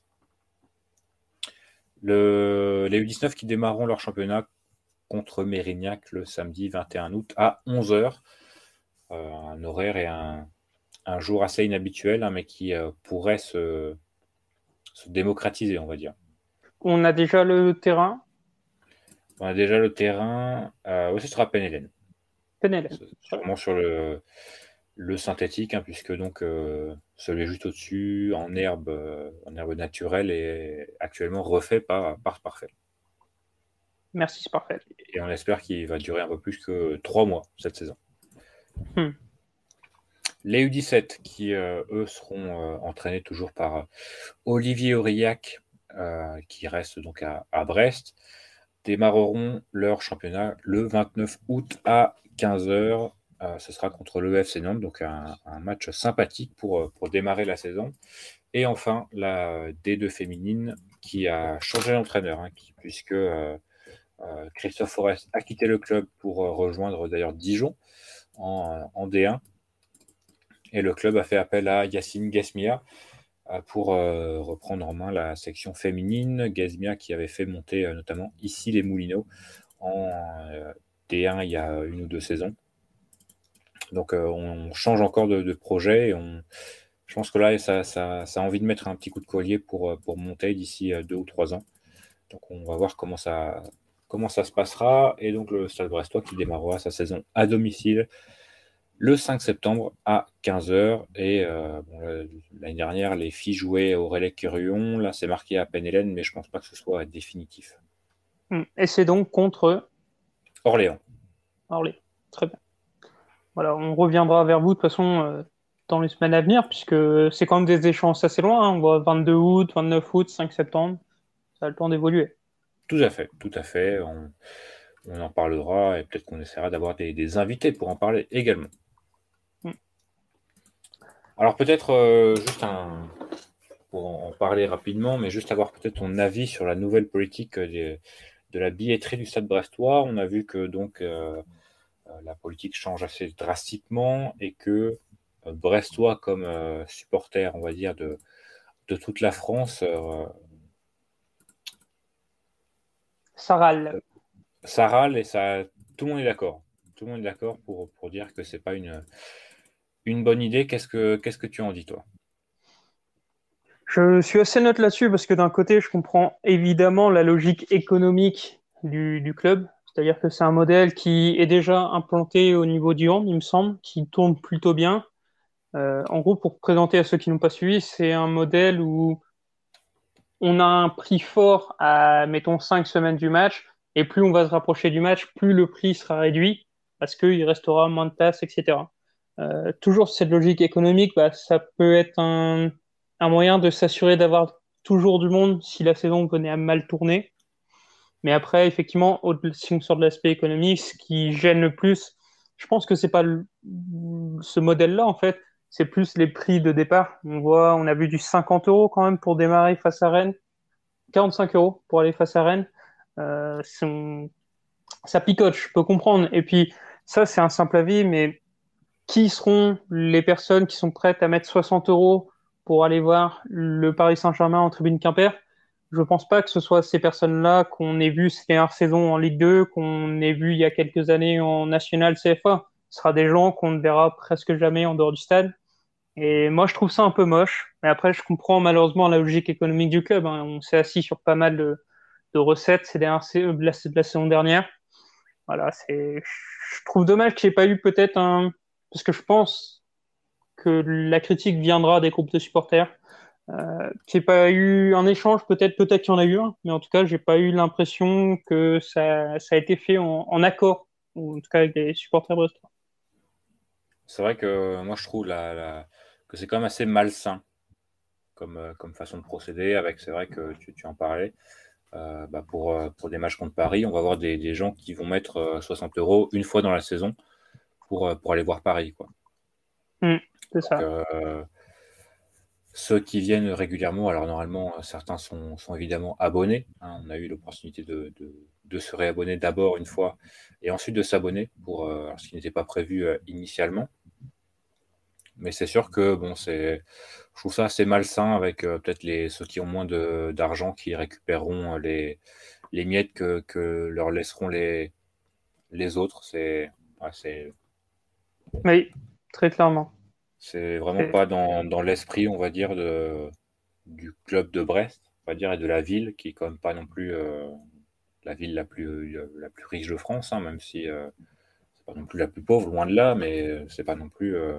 Le, les U dix-neuf qui démarreront leur championnat contre Mérignac le samedi vingt et un août à onze heures. Euh, un horaire et un, un jour assez inhabituel, hein, mais qui euh, pourrait se, se démocratiser, on va dire. On a déjà le terrain. On a déjà le terrain. Euh, oui, ce sera Penhélène. Penhélène. Sûrement sur le, le synthétique, hein, puisque donc euh, celui juste au-dessus, en herbe, euh, en herbe naturelle, est actuellement refait par, par Sparfait. Merci, c'est parfait. Et on espère qu'il va durer un peu plus que trois mois cette saison. Hmm. Les U dix-sept, qui euh, eux seront euh, entraînés toujours par euh, Olivier Aurillac, euh, qui reste donc à, à Brest, démarreront leur championnat le vingt-neuf août à quinze heures Euh, ce sera contre l'E F C Nantes, donc un, un match sympathique pour, pour démarrer la saison. Et enfin, la D deux féminine qui a changé d'entraîneur, hein, qui, puisque euh, euh, Christophe Forest a quitté le club pour euh, rejoindre d'ailleurs Dijon en, en D un. Et le club a fait appel à Yacine Gasmia euh, pour euh, reprendre en main la section féminine. Gasmia qui avait fait monter euh, notamment ici les Moulineaux en euh, D un il y a une ou deux saisons. Donc euh, on change encore de, de projet et on, je pense que là ça, ça, ça a envie de mettre un petit coup de collier pour, pour monter d'ici deux ou trois ans. Donc on va voir comment ça, comment ça se passera. Et donc le Stade Brestois qui démarrera sa saison à domicile le cinq septembre à quinze heures. Et euh, bon, l'année dernière, les filles jouaient au Relecq-Quirion. Là, c'est marqué à Penn-Hélène, mais je ne pense pas que ce soit définitif. Et c'est donc contre Orléans. Orléans. Très bien. Voilà, on reviendra vers vous de toute façon euh, dans les semaines à venir, puisque c'est quand même des échéances assez loin. Hein. On voit vingt-deux août, vingt-neuf août, cinq septembre. Ça a le temps d'évoluer. Tout à fait, tout à fait. On, on en parlera et peut-être qu'on essaiera d'avoir des, des invités pour en parler également. Mm. Alors peut-être euh, juste un, pour en parler rapidement, mais juste avoir peut-être ton avis sur la nouvelle politique de, de la billetterie du Stade Brestois. On a vu que donc euh, la politique change assez drastiquement et que euh, Brestois comme euh, supporter, on va dire, de, de toute la France, euh, ça râle. Ça râle et ça, tout le monde est d'accord. Tout le monde est d'accord pour, pour dire que c'est pas une, une bonne idée. Qu'est-ce que, qu'est-ce que tu en dis, toi? Je suis assez neutre là-dessus parce que d'un côté, je comprends évidemment la logique économique du, du club. C'est-à-dire que c'est un modèle qui est déjà implanté au niveau du hand, il me semble, qui tourne plutôt bien. Euh, en gros, pour présenter à ceux qui n'ont pas suivi, c'est un modèle où on a un prix fort à, mettons, cinq semaines du match, et plus on va se rapprocher du match, plus le prix sera réduit, parce qu'il restera moins de places, et cetera. Euh, toujours cette logique économique, bah, ça peut être un, un moyen de s'assurer d'avoir toujours du monde si la saison venait à mal tourner. Mais après, effectivement, si on sort de l'aspect économique, ce qui gêne le plus, je pense que c'est pas le, ce modèle-là, en fait, c'est plus les prix de départ. On voit, on a vu du cinquante euros quand même pour démarrer face à Rennes, quarante-cinq euros pour aller face à Rennes. Euh, son... Ça picote, je peux comprendre. Et puis, ça, c'est un simple avis, mais qui seront les personnes qui sont prêtes à mettre soixante euros pour aller voir le Paris Saint-Germain en tribune Quimper? Je pense pas que ce soit ces personnes-là qu'on ait vu ces dernières saisons en Ligue deux, qu'on ait vu il y a quelques années en National C F A. Ce sera des gens qu'on ne verra presque jamais en dehors du stade. Et moi, je trouve ça un peu moche. Mais après, je comprends malheureusement la logique économique du club. Hein. On s'est assis sur pas mal de, de recettes ces dernières, de la, de la saison dernière. Voilà, c'est, je trouve dommage qu'il n'y ait pas eu peut-être un, parce que je pense que la critique viendra des groupes de supporters. Euh, qu'il n'y ait pas eu un échange, peut-être, peut-être qu'il y en a eu un, mais en tout cas, j'ai pas eu l'impression que ça, ça a été fait en, en accord, ou en tout cas avec les supporters brestois. C'est vrai que moi, je trouve la, la, que c'est quand même assez malsain comme, comme façon de procéder. Avec, c'est vrai que tu, tu en parlais. Euh, bah pour, pour des matchs contre Paris, on va avoir des, des gens qui vont mettre soixante euros une fois dans la saison pour, pour aller voir Paris, quoi. Mmh, c'est Donc, ça. Euh, ceux qui viennent régulièrement, alors normalement, certains sont, sont évidemment abonnés. Hein, on a eu l'opportunité de, de, de se réabonner d'abord une fois et ensuite de s'abonner, pour euh, ce qui n'était pas prévu euh, initialement. Mais c'est sûr que bon, c'est, je trouve ça assez malsain avec euh, peut-être les, ceux qui ont moins de, d'argent qui récupéreront les, les miettes que, que leur laisseront les, les autres. C'est, ouais, c'est, Oui, très clairement. c'est vraiment C'est... pas dans, dans l'esprit, on va dire, de, du club de Brest, on va dire, et de la ville, qui est quand même pas non plus euh, la ville la plus, la plus riche de France, hein, même si euh, c'est pas non plus la plus pauvre, loin de là, mais c'est pas non plus euh,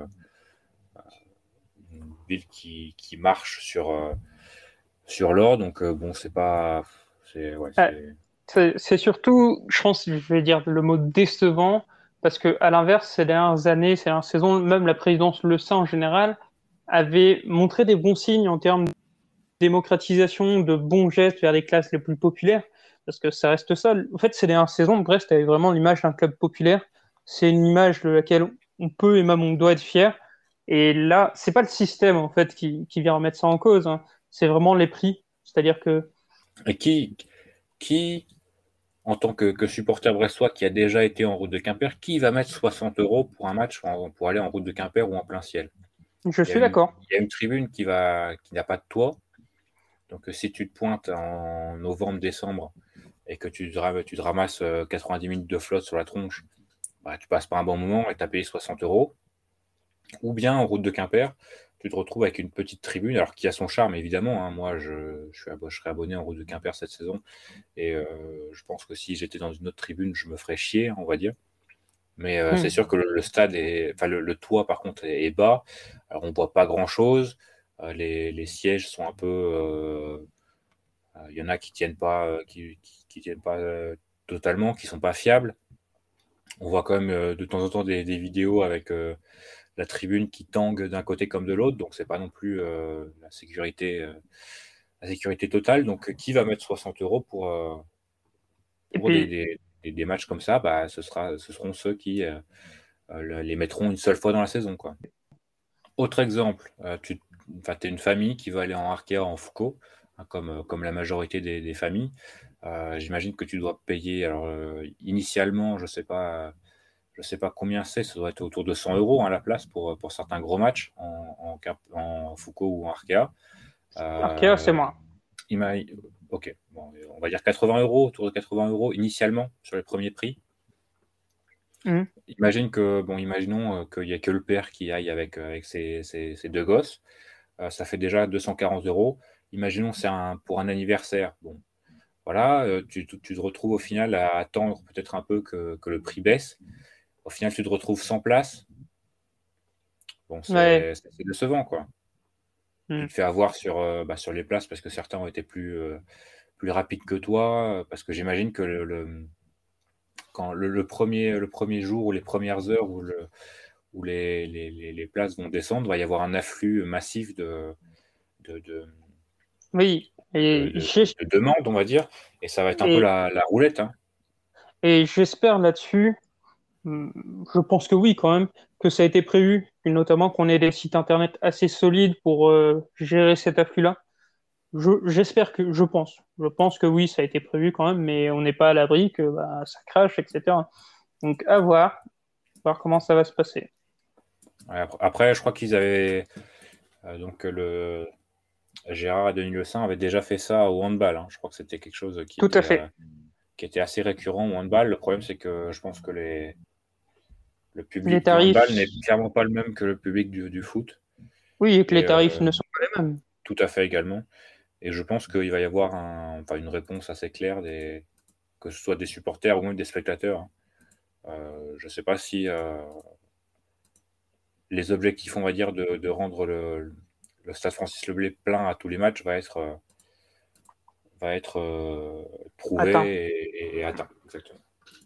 une ville qui, qui marche sur, euh, sur l'or. Donc euh, bon, c'est pas, c'est, ouais, Ah, c'est... c'est, c'est surtout, je pense, je vais dire le mot décevant, parce que à l'inverse, ces dernières années, ces dernières saisons, même la présidence Le Saint en général, avait montré des bons signes en termes de démocratisation, de bons gestes vers les classes les plus populaires, parce que ça reste ça. En fait, ces dernières saisons, Brest avait vraiment l'image d'un club populaire. C'est une image de laquelle on peut et même on doit être fier. Et là, c'est pas le système en fait qui, qui vient remettre ça en cause, hein. C'est vraiment les prix. C'est-à-dire que Et qui, qui en tant que, que supporter brestois qui a déjà été en route de Quimper, qui va mettre soixante euros pour un match en- pour aller en route de Quimper ou en plein ciel? je Il y a suis une, d'accord. il y a une tribune qui va, qui n'a pas de toit. Donc, euh, si tu te pointes en novembre, décembre et que tu te, ram- tu te ramasses euh, quatre-vingt-dix minutes de flotte sur la tronche, bah, tu passes pas un bon moment et tu as payé soixante euros. Ou bien en route de Quimper, tu te retrouves avec une petite tribune, alors qui a son charme évidemment, hein. Moi, je, je, suis abo- je serai abonné en route de Quimper cette saison et euh, je pense que si j'étais dans une autre tribune, je me ferais chier, on va dire. Mais euh, c'est Hmm. sûr que le, le stade est, enfin le, le toit par contre est, est bas. Alors on voit pas grand chose. Euh, les, les sièges sont un peu, euh, il y en a qui tiennent pas, euh, qui, qui, qui tiennent pas euh, totalement, qui sont pas fiables. On voit quand même euh, de temps en temps des, des vidéos avec euh, la tribune qui tangue d'un côté comme de l'autre, donc c'est pas non plus euh, la sécurité, euh, la sécurité totale. Donc qui va mettre soixante euros pour euh, Et pour des, puis, des, des- des matchs comme ça? Bah ce sera, ce seront ceux qui euh, euh, les mettront une seule fois dans la saison, quoi. Autre exemple, euh, tu enfin, es une famille qui va aller en Arkea en Foucault, hein, comme, euh, comme la majorité des, des familles. Euh, j'imagine que tu dois payer. Alors, euh, initialement, je sais pas, je sais pas combien c'est, ça doit être autour de cent euros hein, la place pour, pour certains gros matchs en, en, Cap- en Foucault ou en Arkea. Arkea, c'est Euh, moi. il m'a, ok, bon, on va dire quatre-vingts euros, autour de quatre-vingts euros initialement sur les premiers prix. Hmm. Imagine que, bon, imaginons euh, qu'il n'y a que le père qui aille avec, euh, avec ses, ses- ses deux gosses. Euh, ça fait déjà deux cent quarante euros. Imaginons c'est un, pour un anniversaire. Bon, voilà, euh, tu, tu- tu te retrouves au final à attendre peut-être un peu que, que le prix baisse. Au final, tu te retrouves sans place. Bon, Ouais. c'est c'est- c'est décevant, quoi. Tu Hmm. te fais avoir sur, euh, bah, sur les places parce que certains ont été plus, euh, plus rapides que toi. euh, Parce que j'imagine que le, le- quand le, le premier, le premier jour ou les premières heures où, le, où les, les, les- les places vont descendre, il va y avoir un afflux massif de, de, de, Oui. de, Et de- j'ai- de demandes, on va dire. Et ça va être un peu et, la, la roulette, hein. et j'espère là-dessus, hmm, je pense que oui, quand même, que ça a été prévu, et notamment qu'on ait des sites internet assez solides pour euh, gérer cet afflux-là. Je, j'espère que, je pense, je pense que oui, ça a été prévu quand même, mais on n'est pas à l'abri que bah, ça crache, et cetera. Donc à voir, voir comment ça va se passer. Ouais, après, après, je crois qu'ils avaient. euh, donc, le Gérard et Denis Le Saint avaient déjà fait ça au handball, hein. Je crois que c'était quelque chose qui Tout à était, euh, fait. qui était assez récurrent au handball. Le problème, c'est que je pense que les, le Les public du handball tarifs, n'est clairement pas le même que le public du, du foot. oui, et que les Et tarifs euh, ne sont pas les mêmes. tout à fait également. Et je pense qu'il va y avoir un, enfin, une réponse assez claire, des, que ce soit des supporters ou même des spectateurs, hein. Euh, je ne sais pas si euh, les objectifs, on va dire, de, de rendre le, le Stade Francis Leblay plein à tous les matchs va être, euh, va être euh, Attends, prouvé et, et atteint. Exactement.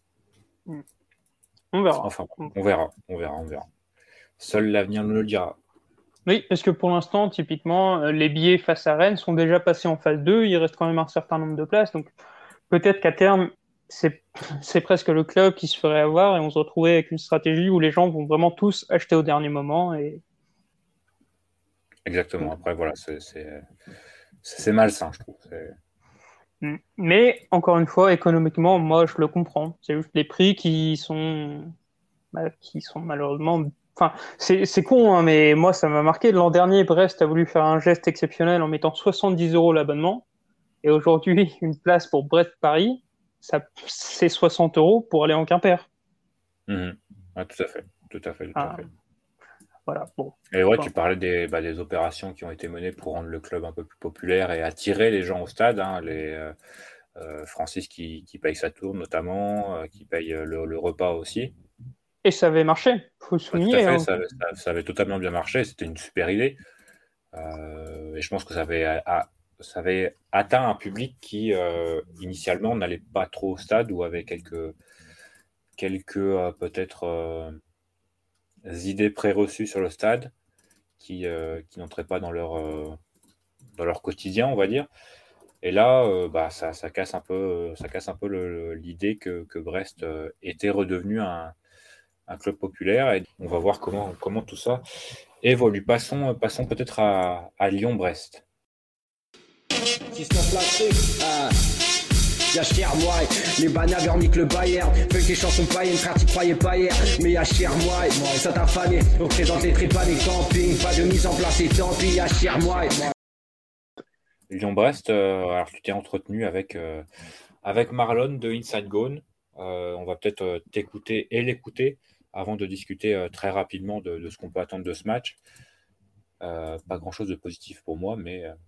on verra. Enfin, on verra, on verra, on verra. Seul l'avenir nous le dira. Oui, parce que pour l'instant, typiquement, euh, les billets face à Rennes sont déjà passés en phase deux. Il reste quand même un certain nombre de places. Donc peut-être qu'à terme, c'est c'est presque le club qui se ferait avoir et on se retrouvait avec une stratégie où les gens vont vraiment tous acheter au dernier moment. Et Exactement. donc, Après, voilà, c'est c'est- c'est malsain, je trouve. C'est- mm. Mais encore une fois, économiquement, moi, je le comprends. C'est juste les prix qui sont, bah, qui sont malheureusement. Enfin, c'est c'est con, hein, mais moi, ça m'a marqué. L'an dernier, Brest a voulu faire un geste exceptionnel en mettant soixante-dix euros l'abonnement. Et aujourd'hui, une place pour Brest-Paris, ça, c'est soixante euros pour aller en Quimper. Mhm. Ah, tout à fait, tout à fait, tout à Ah, fait. voilà, bon. Et ouais, tu Bon. parlais des, bah, des opérations qui ont été menées pour rendre le club un peu plus populaire et attirer les gens au stade, hein. Les, euh, euh, Francis qui, qui paye sa tour notamment, euh, qui paye euh, le, le repas aussi. Et ça avait marché, faut Ouais, tout à souligner, fait, hein. ça, ça- ça avait totalement bien marché, c'était une super idée. Euh, et je pense que ça avait, a- ça avait atteint un public qui, euh, initialement, n'allait pas trop au stade ou avait quelques, quelques euh, peut-être euh, idées préreçues sur le stade qui, euh, qui n'entraient pas dans leur, euh, dans leur quotidien, on va dire. Et là, euh, bah, ça, ça casse un peu, ça casse un peu le- l'idée que, que Brest euh, était redevenu un, un club populaire. Et on va voir comment, comment tout ça évolue. Passons, passons peut-être à, à Lyon-Brest. Y'a cher moi, les bannières verniquent le Bayern. Fais que les chansons païennes, frère, t'y croyais pas hier. Mais y'a cher moi, ça t'a fané. Représente les trépas des campings. Pas de mise en place et tant pis, y'a cher moi. Lyon-Brest, euh, alors tu t'es entretenu avec, euh, avec Marlon de Inside Gone. Euh, on va peut-être euh, t'écouter et l'écouter avant de discuter euh, très rapidement de, de ce qu'on peut attendre de ce match. Euh, pas grand-chose de positif pour moi, mais... Euh...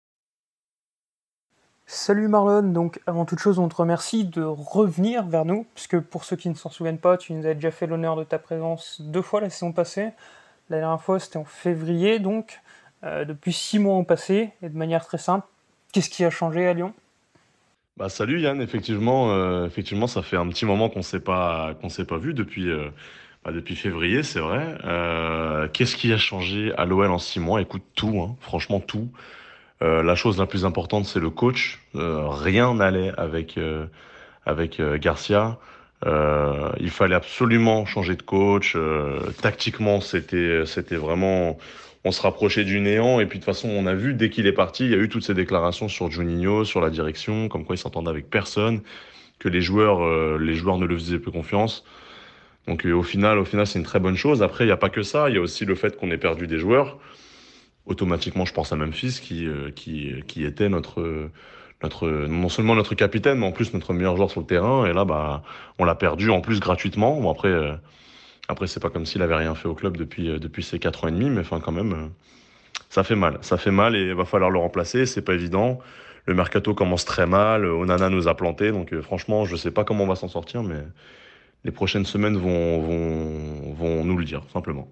Salut Marlon, donc avant toute chose on te remercie de revenir vers nous, puisque pour ceux qui ne s'en souviennent pas, tu nous as déjà fait l'honneur de ta présence deux fois la saison passée. La dernière fois c'était en février, donc euh, depuis six mois ont passé, et de manière très simple, qu'est-ce qui a changé à Lyon ? Bah salut Yann, effectivement, euh, effectivement ça fait un petit moment qu'on s'est pas qu'on s'est pas vu depuis euh, bah, depuis février, c'est vrai. Euh, qu'est-ce qui a changé à l'O L en six mois? Écoute, tout, hein, franchement tout. Euh, la chose la plus importante, c'est le coach. Euh, rien n'allait avec euh, avec euh, Garcia. Euh, il fallait absolument changer de coach. Euh, tactiquement, c'était c'était vraiment, on se rapprochait du néant. Et puis de toute façon, on a vu dès qu'il est parti, il y a eu toutes ces déclarations sur Juninho, sur la direction, comme quoi il s'entendait avec personne, que les joueurs euh, les joueurs ne le faisaient plus confiance. Donc euh, au final, au final, c'est une très bonne chose. Après, il n'y a pas que ça. Il y a aussi le fait qu'on ait perdu des joueurs. Automatiquement, je pense à Memphis qui euh, qui qui était notre notre non seulement notre capitaine, mais en plus notre meilleur joueur sur le terrain. Et là, bah, on l'a perdu en plus gratuitement. Bon après, euh, après c'est pas comme s'il avait rien fait au club depuis euh, depuis ces quatre ans et demi, mais enfin quand même, euh, ça fait mal, ça fait mal et il va falloir le remplacer. C'est pas évident. Le mercato commence très mal. Onana nous a planté, donc euh, franchement, je sais pas comment on va s'en sortir, mais les prochaines semaines vont vont vont nous le dire simplement.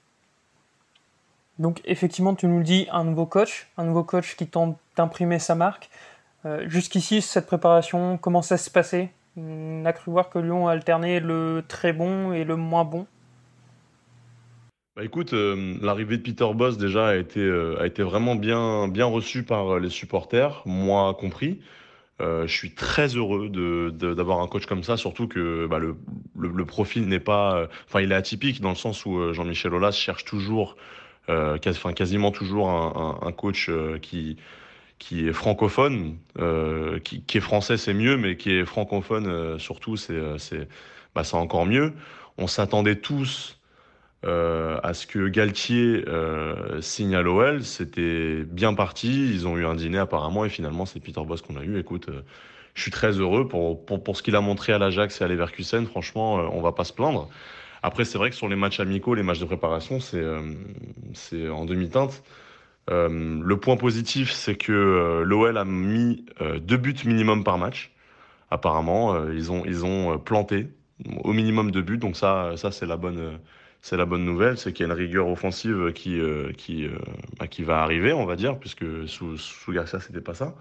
Donc effectivement, tu nous le dis, un nouveau coach, un nouveau coach qui tente d'imprimer sa marque. Euh, jusqu'ici, cette préparation, comment ça se passait ? On a cru voir que Lyon a alterné le très bon et le moins bon. Bah écoute, euh, l'arrivée de Peter Bosz déjà a été, euh, a été vraiment bien, bien reçue par les supporters, moi compris. Euh, je suis très heureux de, de- d'avoir un coach comme ça, surtout que bah, le, le, le profil n'est pas... euh, Enfin, il est atypique dans le sens où euh, Jean-Michel Aulas cherche toujours, euh, quasi- enfin, quasiment toujours un, un- un coach euh, qui, qui est francophone, euh, qui, qui est français c'est mieux, mais qui est francophone euh, surtout, c'est, euh, c'est, bah, c'est encore mieux. On s'attendait tous euh, à ce que Galtier euh, signe à l'O L. C'était bien parti. Ils ont eu un dîner apparemment et finalement c'est Peter Bosz qu'on a eu. Écoute, euh, je suis très heureux pour, pour, pour ce qu'il a montré à l'Ajax et à Leverkusen. Franchement, euh, on va pas se plaindre. Après, c'est vrai que sur les matchs amicaux, les matchs de préparation, c'est euh, c'est en demi-teinte. Euh, le point positif, c'est que euh, l'O L a mis euh, deux buts minimum par match. Apparemment, euh, ils ont, ils ont euh, planté au minimum deux buts. Donc ça, ça c'est la bonne, euh, c'est la bonne nouvelle, c'est qu'il y a une rigueur offensive qui, euh, qui, euh, bah, qui va arriver, on va dire, puisque sous, sous Garcia, c'était pas ça.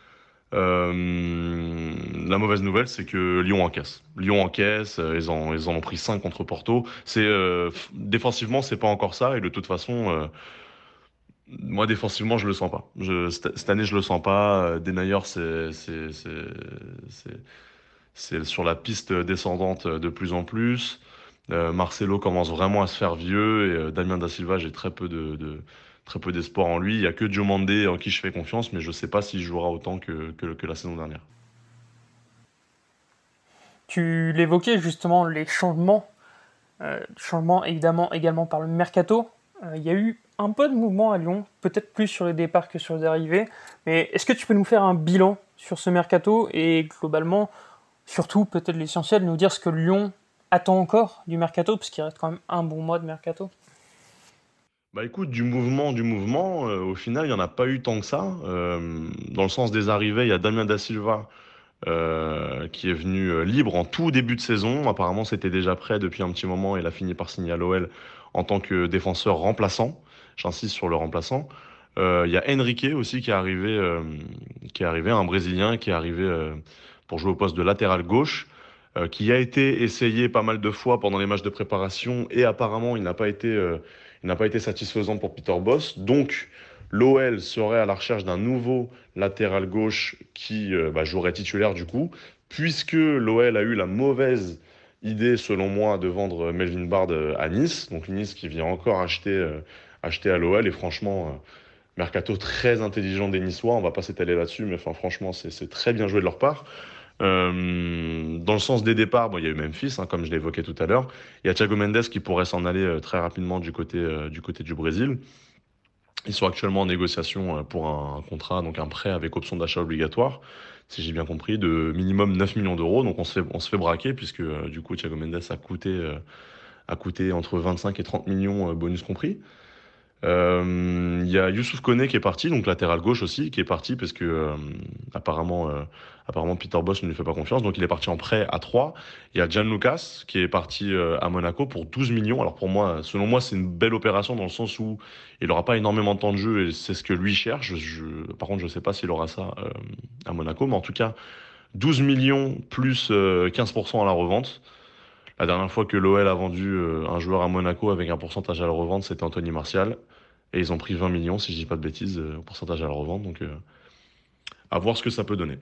Euh, la mauvaise nouvelle, c'est que Lyon encaisse. Lyon encaisse, euh, ils, en, ils en ont pris cinq contre Porto. C'est, euh, f- défensivement, c'est pas encore ça, et de toute façon, euh, moi, défensivement, je le sens pas. Je, cette, cette année, je le sens pas. Euh, Denayer, c'est, c'est, c'est, c'est, c'est sur la piste descendante de plus en plus. Euh, Marcelo commence vraiment à se faire vieux et euh, Damien Da Silva, j'ai très peu de, de- très peu d'espoir en lui. Il y a que Diomandé en qui je fais confiance, mais je sais pas s'il jouera autant que, que, que la saison dernière. Tu l'évoquais justement, les changements, euh, changements évidemment également par le mercato. Euh, Il y a eu un peu de mouvement à Lyon, peut-être plus sur les départs que sur les arrivées, mais est-ce que tu peux nous faire un bilan sur ce mercato et globalement, surtout peut-être l'essentiel, nous dire ce que Lyon attend encore du mercato, parce qu'il reste quand même un bon mois de mercato. Bah écoute, du mouvement, du mouvement, euh, au final, il n'y en a pas eu tant que ça. Euh, dans le sens des arrivées, il y a Damien Da Silva euh, qui est venu euh, libre en tout début de saison. Apparemment, c'était déjà prêt depuis un petit moment. Il a fini par signer à l'O L en tant que défenseur remplaçant. J'insiste sur le remplaçant. Euh, Il y a Enrique aussi qui est arrivé, euh, qui est arrivé, un Brésilien qui est arrivé euh, pour jouer au poste de latéral gauche, euh, qui a été essayé pas mal de fois pendant les matchs de préparation et apparemment il n'a pas été, euh, il n'a pas été satisfaisant pour Peter Bosz. Donc l'O L serait à la recherche d'un nouveau latéral gauche qui euh, bah, jouerait titulaire du coup, puisque l'O L a eu la mauvaise idée, selon moi, de vendre Melvin Bard euh, à Nice. Donc Nice qui vient encore acheter, euh, acheter à l'O L. Et franchement, euh, mercato très intelligent des Niçois. On va pas s'étaler là-dessus, mais enfin, franchement, c'est c'est très bien joué de leur part. Euh, dans le sens des départs, bon, il y a eu Memphis, hein, comme je l'évoquais tout à l'heure. Il y a Thiago Mendes qui pourrait s'en aller euh, très rapidement du côté, euh, du côté du Brésil. Ils sont actuellement en négociation euh, pour un contrat, donc un prêt avec option d'achat obligatoire, si j'ai bien compris, de minimum neuf millions d'euros. Donc on se fait, on se fait braquer, puisque euh, du coup Thiago Mendes a coûté, euh, a coûté entre vingt-cinq et trente millions, euh, bonus compris. Euh, Il y a Youssouf Koné qui est parti, donc latéral gauche aussi, qui est parti parce que euh, apparemment, euh, apparemment Peter Bosz ne lui fait pas confiance, donc il est parti en prêt à trois. Il y a Gianlucas qui est parti euh, à Monaco pour douze millions. Alors pour moi, selon moi, c'est une belle opération dans le sens où il n'aura pas énormément de temps de jeu et c'est ce que lui cherche. Je, je- par contre, je ne sais pas s'il aura ça euh, à Monaco, mais en tout cas, douze millions plus euh, quinze pour cent à la revente. La dernière fois que l'O L a vendu euh, un joueur à Monaco avec un pourcentage à la revente, c'était Anthony Martial. Et ils ont pris vingt millions, si je dis pas de bêtises, euh, au pourcentage à la revente. Donc, euh, à voir ce que ça peut donner.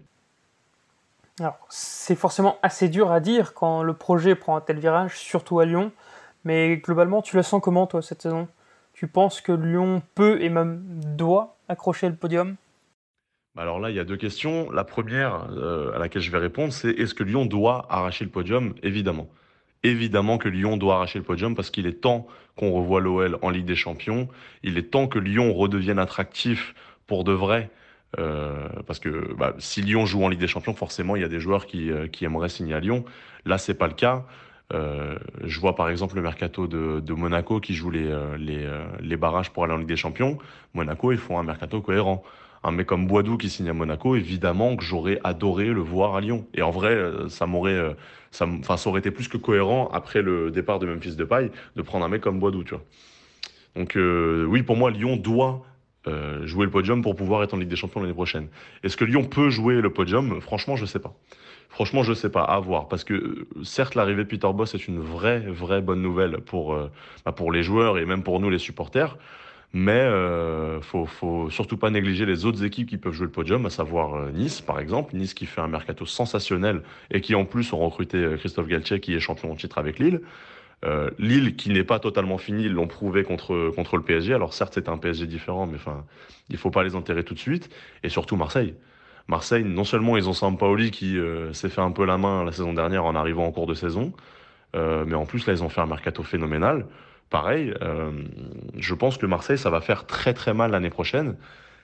Alors, c'est forcément assez dur à dire quand le projet prend un tel virage, surtout à Lyon. Mais globalement, tu le sens comment, toi, cette saison? Tu penses que Lyon peut et même doit accrocher le podium? Bah alors là, il y a deux questions. La première, euh, à laquelle je vais répondre, c'est est-ce que Lyon doit arracher le podium? Évidemment. Évidemment que Lyon doit arracher le podium parce qu'il est temps qu'on revoie l'O L en Ligue des Champions. Il est temps que Lyon redevienne attractif pour de vrai. Euh, parce que bah, si Lyon joue en Ligue des Champions, forcément, il y a des joueurs qui, euh, qui aimeraient signer à Lyon. Là, c'est pas le cas. Euh, je vois par exemple le mercato de, de Monaco qui joue les, euh, les, euh, les barrages pour aller en Ligue des Champions. Monaco, ils font un mercato cohérent. Un mec comme Boadou qui signe à Monaco, évidemment que j'aurais adoré le voir à Lyon. Et en vrai, euh, ça m'aurait, euh, ça, m- enfin, ça aurait été plus que cohérent après le départ de Memphis Depay de prendre un mec comme Boadou, tu vois. Donc euh, oui, pour moi, Lyon doit euh, jouer le podium pour pouvoir être en Ligue des Champions l'année prochaine. Est-ce que Lyon peut jouer le podium? Franchement, je sais pas. Franchement, je sais pas, à voir. Parce que euh, certes, l'arrivée de Peter Bosz est une vraie, vraie bonne nouvelle pour, euh, bah, pour les joueurs et même pour nous, les supporters. Mais euh, faut, faut surtout pas négliger les autres équipes qui peuvent jouer le podium, à savoir euh, Nice, par exemple. Nice qui fait un mercato sensationnel et qui en plus ont recruté euh, Christophe Galtier qui est champion en titre avec Lille. Euh, Lille qui n'est pas totalement fini, ils l'ont prouvé contre, contre le P S G. Alors certes, c'est un P S G différent, mais enfin, il faut pas les enterrer tout de suite. Et surtout Marseille. Marseille, non seulement ils ont Sampaoli qui euh, s'est fait un peu la main la saison dernière en arrivant en cours de saison, euh, mais en plus là ils ont fait un mercato phénoménal. Pareil, euh, je pense que Marseille, ça va faire très très mal l'année prochaine.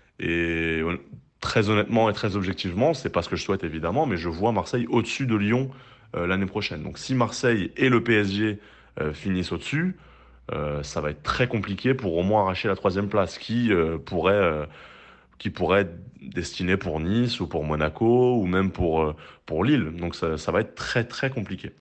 Et hon- très honnêtement et très objectivement, c'est pas ce que je souhaite évidemment, mais je vois Marseille au-dessus de Lyon euh, l'année prochaine. Donc si Marseille et le P S G euh, finissent au-dessus, euh, ça va être très compliqué pour au moins arracher la troisième place, qui euh, pourrait, euh, qui pourrait être destinée pour Nice ou pour Monaco ou même pour, euh, pour Lille. Donc ça, ça va être très très compliqué.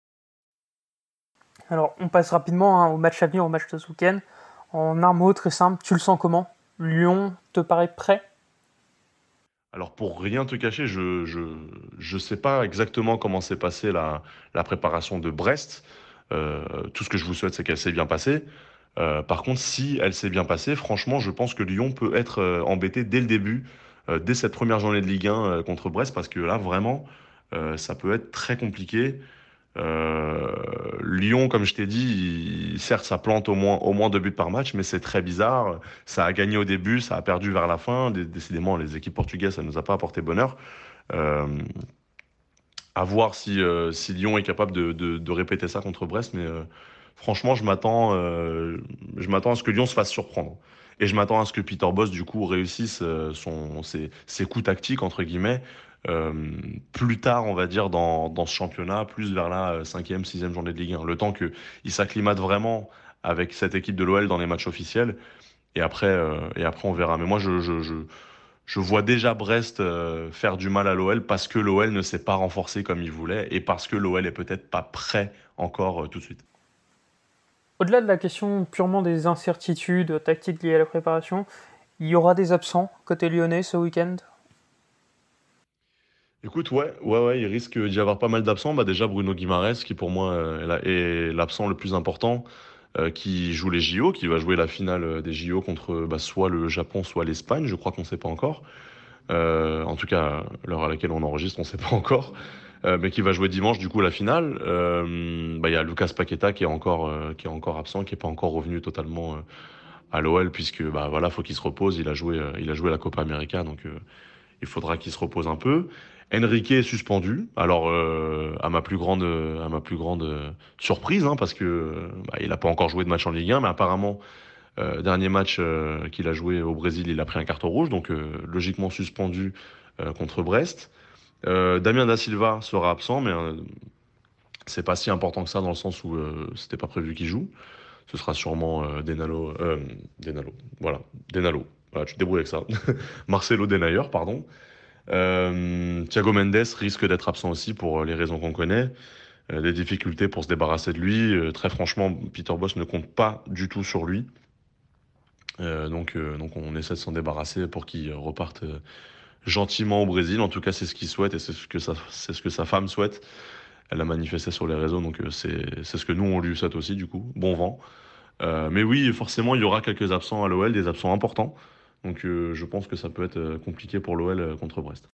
Alors, on passe rapidement hein, au match à venir, au match de ce week-end. En un mot très simple, tu le sens comment? Lyon te paraît prêt? Alors pour rien te cacher, je je je sais pas exactement comment s'est passée la la préparation de Brest. Euh, tout ce que je vous souhaite, c'est qu'elle s'est bien passée. Euh, par contre, si elle s'est bien passée, franchement, je pense que Lyon peut être euh, embêté dès le début, euh, dès cette première journée de Ligue un euh, contre Brest, parce que là, vraiment, euh, ça peut être très compliqué. Euh, Lyon, comme je t'ai dit, il- certes, ça plante au moins, au moins deux buts par match, mais c'est très bizarre. Ça a gagné au début, ça a perdu vers la fin. Dé- Décidément, les équipes portugaises, ça nous a pas apporté bonheur. Euh, à voir si, euh, si Lyon est capable de, de- de répéter ça contre Brest, mais euh, franchement, je m'attends, euh, je m'attends à ce que Lyon se fasse surprendre. Et je m'attends à ce que Peter Bosz, du coup, réussisse euh, son, ses, ses coups tactiques, entre guillemets, euh, plus tard, on va dire, dans, dans ce championnat, plus vers la euh, cinquième, sixième journée de Ligue un. Le temps qu'il s'acclimate vraiment avec cette équipe de l'O L dans les matchs officiels. Et après, euh, et après on verra. Mais moi, je, je, je, je vois déjà Brest euh, faire du mal à l'O L parce que l'O L ne s'est pas renforcé comme il voulait et parce que l'O L est peut-être pas prêt encore euh, tout de suite. Au-delà de la question purement des incertitudes tactiques liées à la préparation, il y aura des absents côté lyonnais ce week-end? Écoute, ouais, ouais, ouais, il risque d'y avoir pas mal d'absents. Bah déjà Bruno Guimaraes, qui pour moi euh, est la- est l'absent le plus important, euh, qui joue les J O, qui va jouer la finale euh, des J O contre bah, soit le Japon, soit l'Espagne. Je crois qu'on ne sait pas encore. Euh, en tout cas, à l'heure à laquelle on enregistre, on ne sait pas encore. euh, mais qui va jouer dimanche du coup la finale. Euh, bah, il y a Lucas Paqueta qui est encore, euh, qui est encore absent, qui est pas encore revenu totalement euh, à l'O L puisque bah voilà, faut qu'il se repose. Il a joué, euh, il a joué la Copa América, donc euh, il faudra qu'il se repose un peu. Enrique est suspendu. Alors euh, à ma plus grande, à ma plus grande euh, surprise, hein, parce que euh, bah, il a pas encore joué de match en Ligue un, mais apparemment euh, dernier match euh, qu'il a joué au Brésil, il a pris un carton rouge, donc euh, logiquement suspendu euh, contre Brest. Euh, Damien Da Silva sera absent, mais euh, c'est pas si important que ça dans le sens où euh, c'était pas prévu qu'il joue. Ce sera sûrement euh, Denalo, euh, Denalo, voilà, Denalo. Voilà, tu te débrouilles avec ça. Marcelo Denayer, pardon. Euh, Thiago Mendes risque d'être absent aussi pour les raisons qu'on connaît. Euh, des difficultés pour se débarrasser de lui. Euh, très franchement, Peter Bosz ne compte pas du tout sur lui. Euh, donc, euh, donc on essaie de s'en débarrasser pour qu'il reparte euh, gentiment au Brésil. En tout cas, c'est ce qu'il souhaite et c'est ce que sa, c'est ce que sa femme souhaite. Elle a manifesté sur les réseaux, donc euh, c'est, c'est ce que nous on lui souhaite aussi du coup. Bon vent. Euh, mais oui, forcément, il y aura quelques absents à l'O L, des absents importants. Donc euh, je pense que ça peut être euh, compliqué pour l'O L euh, contre Brest.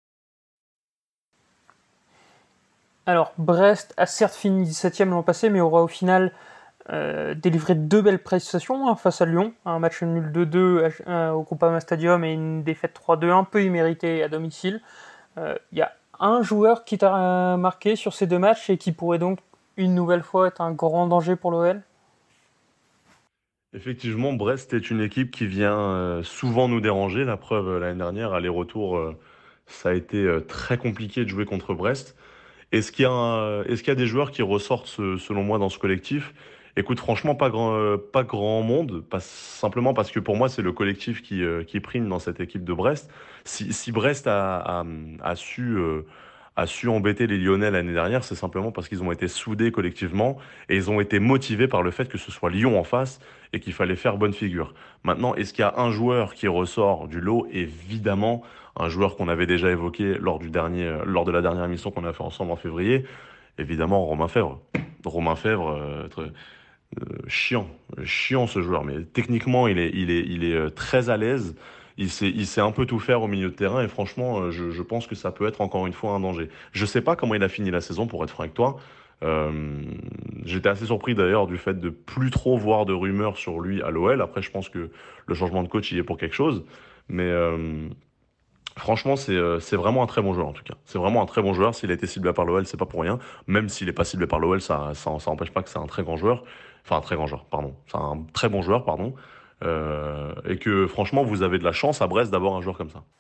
Alors, Brest a certes fini dix-septième l'an passé, mais aura au final euh, délivré deux belles prestations hein, face à Lyon. Un match nul deux deux euh, au Groupama Stadium et une défaite trois deux un peu imméritée à domicile. Il euh, y a un joueur qui t'a marqué sur ces deux matchs et qui pourrait donc une nouvelle fois être un grand danger pour l'O L. Effectivement, Brest est une équipe qui vient euh, souvent nous déranger. La preuve, euh, l'année dernière, aller-retour, euh, ça a été euh, très compliqué de jouer contre Brest. Est-ce qu'il y a, un- est-ce qu'il y a des joueurs qui ressortent, ce- selon moi, dans ce collectif? Écoute, franchement, pas grand, euh, pas grand monde, pas, simplement parce que pour moi, c'est le collectif qui, euh, qui prime dans cette équipe de Brest. Si, si Brest a, a- a su, euh, a su embêter les Lyonnais l'année dernière, c'est simplement parce qu'ils ont été soudés collectivement et ils ont été motivés par le fait que ce soit Lyon en face et qu'il fallait faire bonne figure. Maintenant, est-ce qu'il y a un joueur qui ressort du lot? Évidemment, un joueur qu'on avait déjà évoqué lors du dernier, euh, lors de la dernière émission qu'on a fait ensemble en février, évidemment Romain Fèvre. Romain Fèvre, euh, très- euh, chiant, chiant ce joueur, mais techniquement il est, il est, il est euh, très à l'aise. Il sait, il sait un peu tout faire au milieu de terrain et franchement, euh, je, je pense que ça peut être encore une fois un danger. Je sais pas comment il a fini la saison, pour être franc avec toi. Euh, J'étais assez surpris d'ailleurs du fait de plus trop voir de rumeurs sur lui à l'O L. Après, je pense que le changement de coach il est pour quelque chose, mais euh, franchement, c'est euh, c'est vraiment un très bon joueur en tout cas. C'est vraiment un très bon joueur. S'il a été ciblé par l'O L, c'est pas pour rien. Même s'il n'est pas ciblé par l'O L, ça, ça, ça empêche pas que c'est un très grand joueur. Enfin, un très grand joueur, pardon. C'est un très bon joueur, pardon. Euh, et que franchement, vous avez de la chance à Brest d'avoir un joueur comme ça.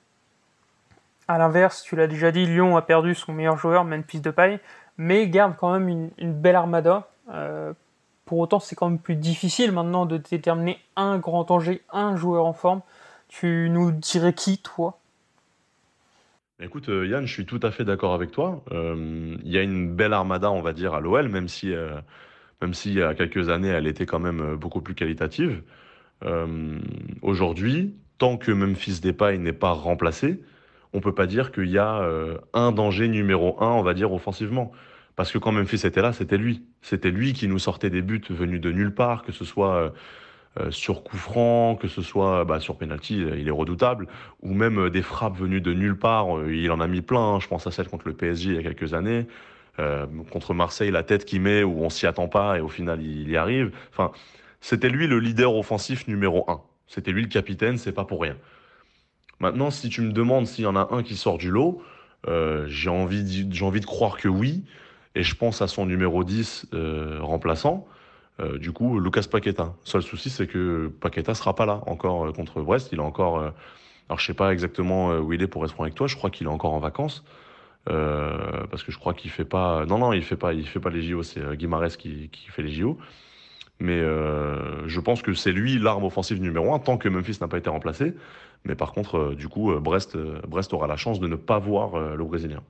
A l'inverse, tu l'as déjà dit, Lyon a perdu son meilleur joueur, Memphis Depay, mais garde quand même une, une belle armada. Euh, pour autant, c'est quand même plus difficile maintenant de déterminer un grand danger, un joueur en forme. Tu nous dirais qui, toi? Écoute, euh, Yann, je suis tout à fait d'accord avec toi. Euh, Il y a une belle armada, on va dire, à l'O L, même si, euh, même si il y a quelques années, elle était quand même euh, beaucoup plus qualitative. Euh, Aujourd'hui, tant que Memphis Depay n'est pas remplacé, on peut pas dire qu'il y a euh, un danger numéro un, on va dire, offensivement. Parce que quand Memphis était là, c'était lui. C'était lui qui nous sortait des buts venus de nulle part, que ce soit euh, euh, sur coup franc, que ce soit bah, sur penalty, euh, il est redoutable, ou même euh, des frappes venues de nulle part. Euh, il en a mis plein. Hein. Je pense à celle contre le P S G il y a quelques années. Euh, contre Marseille, la tête qu'il met où on s'y attend pas et au final il y arrive. Enfin, c'était lui le leader offensif numéro un. C'était lui le capitaine, c'est pas pour rien. Maintenant, si tu me demandes s'il y en a un qui sort du lot, euh, j'ai envie, d'y- j'ai envie de croire que oui. Et je pense à son numéro dix euh, remplaçant, euh, du coup, Lucas Paqueta. Seul souci, c'est que Paqueta sera pas là encore euh, contre Brest. Il est encore. euh, alors, je sais pas exactement euh, où il est pour être franc avec toi. Je crois qu'il est encore en vacances. Euh, parce que je crois qu'il fait pas. Non, non, il fait pas. Il fait pas les J O. C'est euh, Guimarães qui, qui fait les J O. Mais euh, je pense que c'est lui l'arme offensive numéro un, tant que Memphis n'a pas été remplacé. Mais par contre, euh, du coup, euh, Brest, euh, Brest aura la chance de ne pas voir euh, le Brésilien.